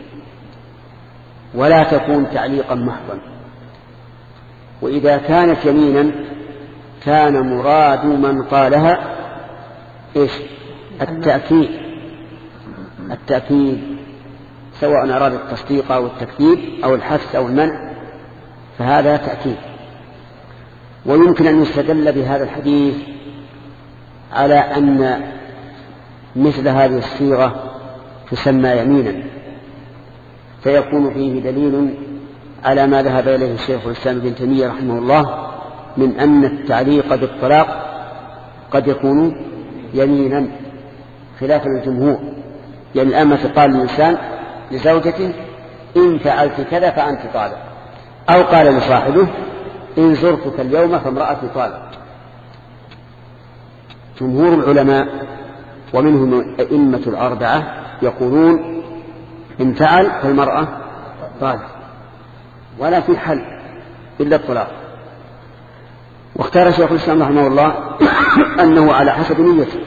ولا تكون تعليقا محضا. وإذا كانت يمينا كان مراد من قالها إيش؟ التأكيد التأكيد سواء أراد التصديق أو التكذيب أو الحث أو المنع، فهذا تأكيد. ويمكن أن يستدل بهذا الحديث على أن مثل هذه الصيغة تسمى يمينا، فيكون فيه دليل على ما ذهب إليه الشيخ الإسلام ابن تيمية رحمه الله من أن التعليق بالطلاق قد يكون يمينا خلافا للجمهور. يعني الآن ما تقال الإنسان لزوجته إن فعلت كذا فأنت طالق، أو قال لصاحبه إن زرتك اليوم فامرأتي طالق. جمهور العلماء ومنهم الأئمة الأربعة يقولون إن فعل فالمرأة طالق ولا في حل إلا الطلاق. واختار شيخ الإسلام رحمه الله أنه على حسب نيته،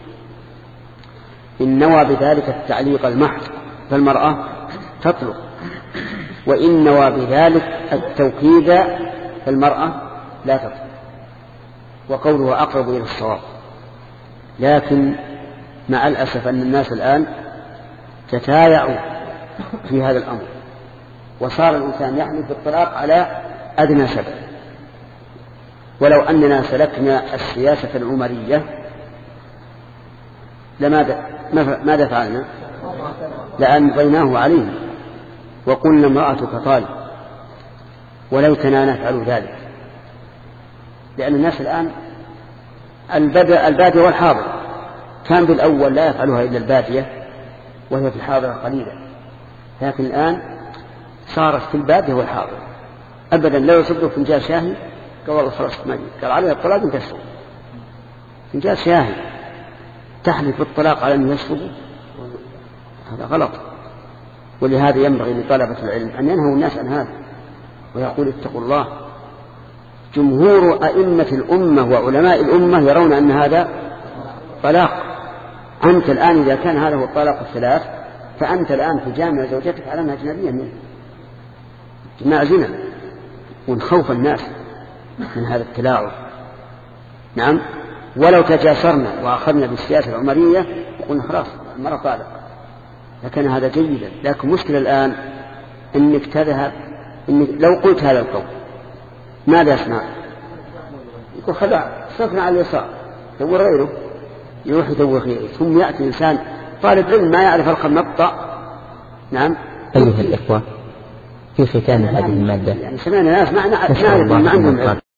إن نوى بذلك التعليق المحض فالمرأة تطلق، وإن نوى بذلك التوكيد فالمرأة لا تطلق، وقوله أقرب إلى الصواب. لكن مع الأسف أن الناس الآن تتايعوا في هذا الأمر، وصار الإنسان يحمل بالطلاق على أدنى سبب. ولو أننا سلكنا السياسة العمرية لماذا ماذا فعلنا؟ لأمضيناه عليه وقلنا امرأتك طالب، وليتنا نفعل ذلك. لأن الناس الآن البادية والحاضر، كان بالأول لا يفعلها إلا البادية وهي في الحاضرة قليلا، لكن الآن صارت في البادية والحاضر أبدا لا يصدق فنجان شاهي قال والله خلاص ما قال عليها الطلاق انتشر فنجان شاهي تحلف بالطلاق على أن يشربوا، هذا غلط. ولهذا ينبغي لطلبة العلم أن ينهوا الناس عن هذا ويقول اتقوا الله. جمهور أئمة الأمة وعلماء الأمة يرون أن هذا طلاق. أنت الآن إذا كان هذا هو الطلاق الثلاث فأنت الآن تجامع زوجتك على أنها أجنبية منه، جماع زنا، ونخوف الناس من هذا التلاعب. نعم، ولو تجاسرنا وأخذنا بالسياسة العمرية وقلنا خلاص المرة طالق لكن هذا جيدا. لكن مشكلة الآن إنك تذهب، إنك لو قلت هذا القول ماذا يصنع؟ يقول خدع صفنا على اليسار دور غيره، يروح يدور غيره، ثم يأتي إنسان طالب علم ما يعرف القى المقطع. نعم أيها الإخوة، في ختام هذه المادة يعني سمعنا ناس ما عندهم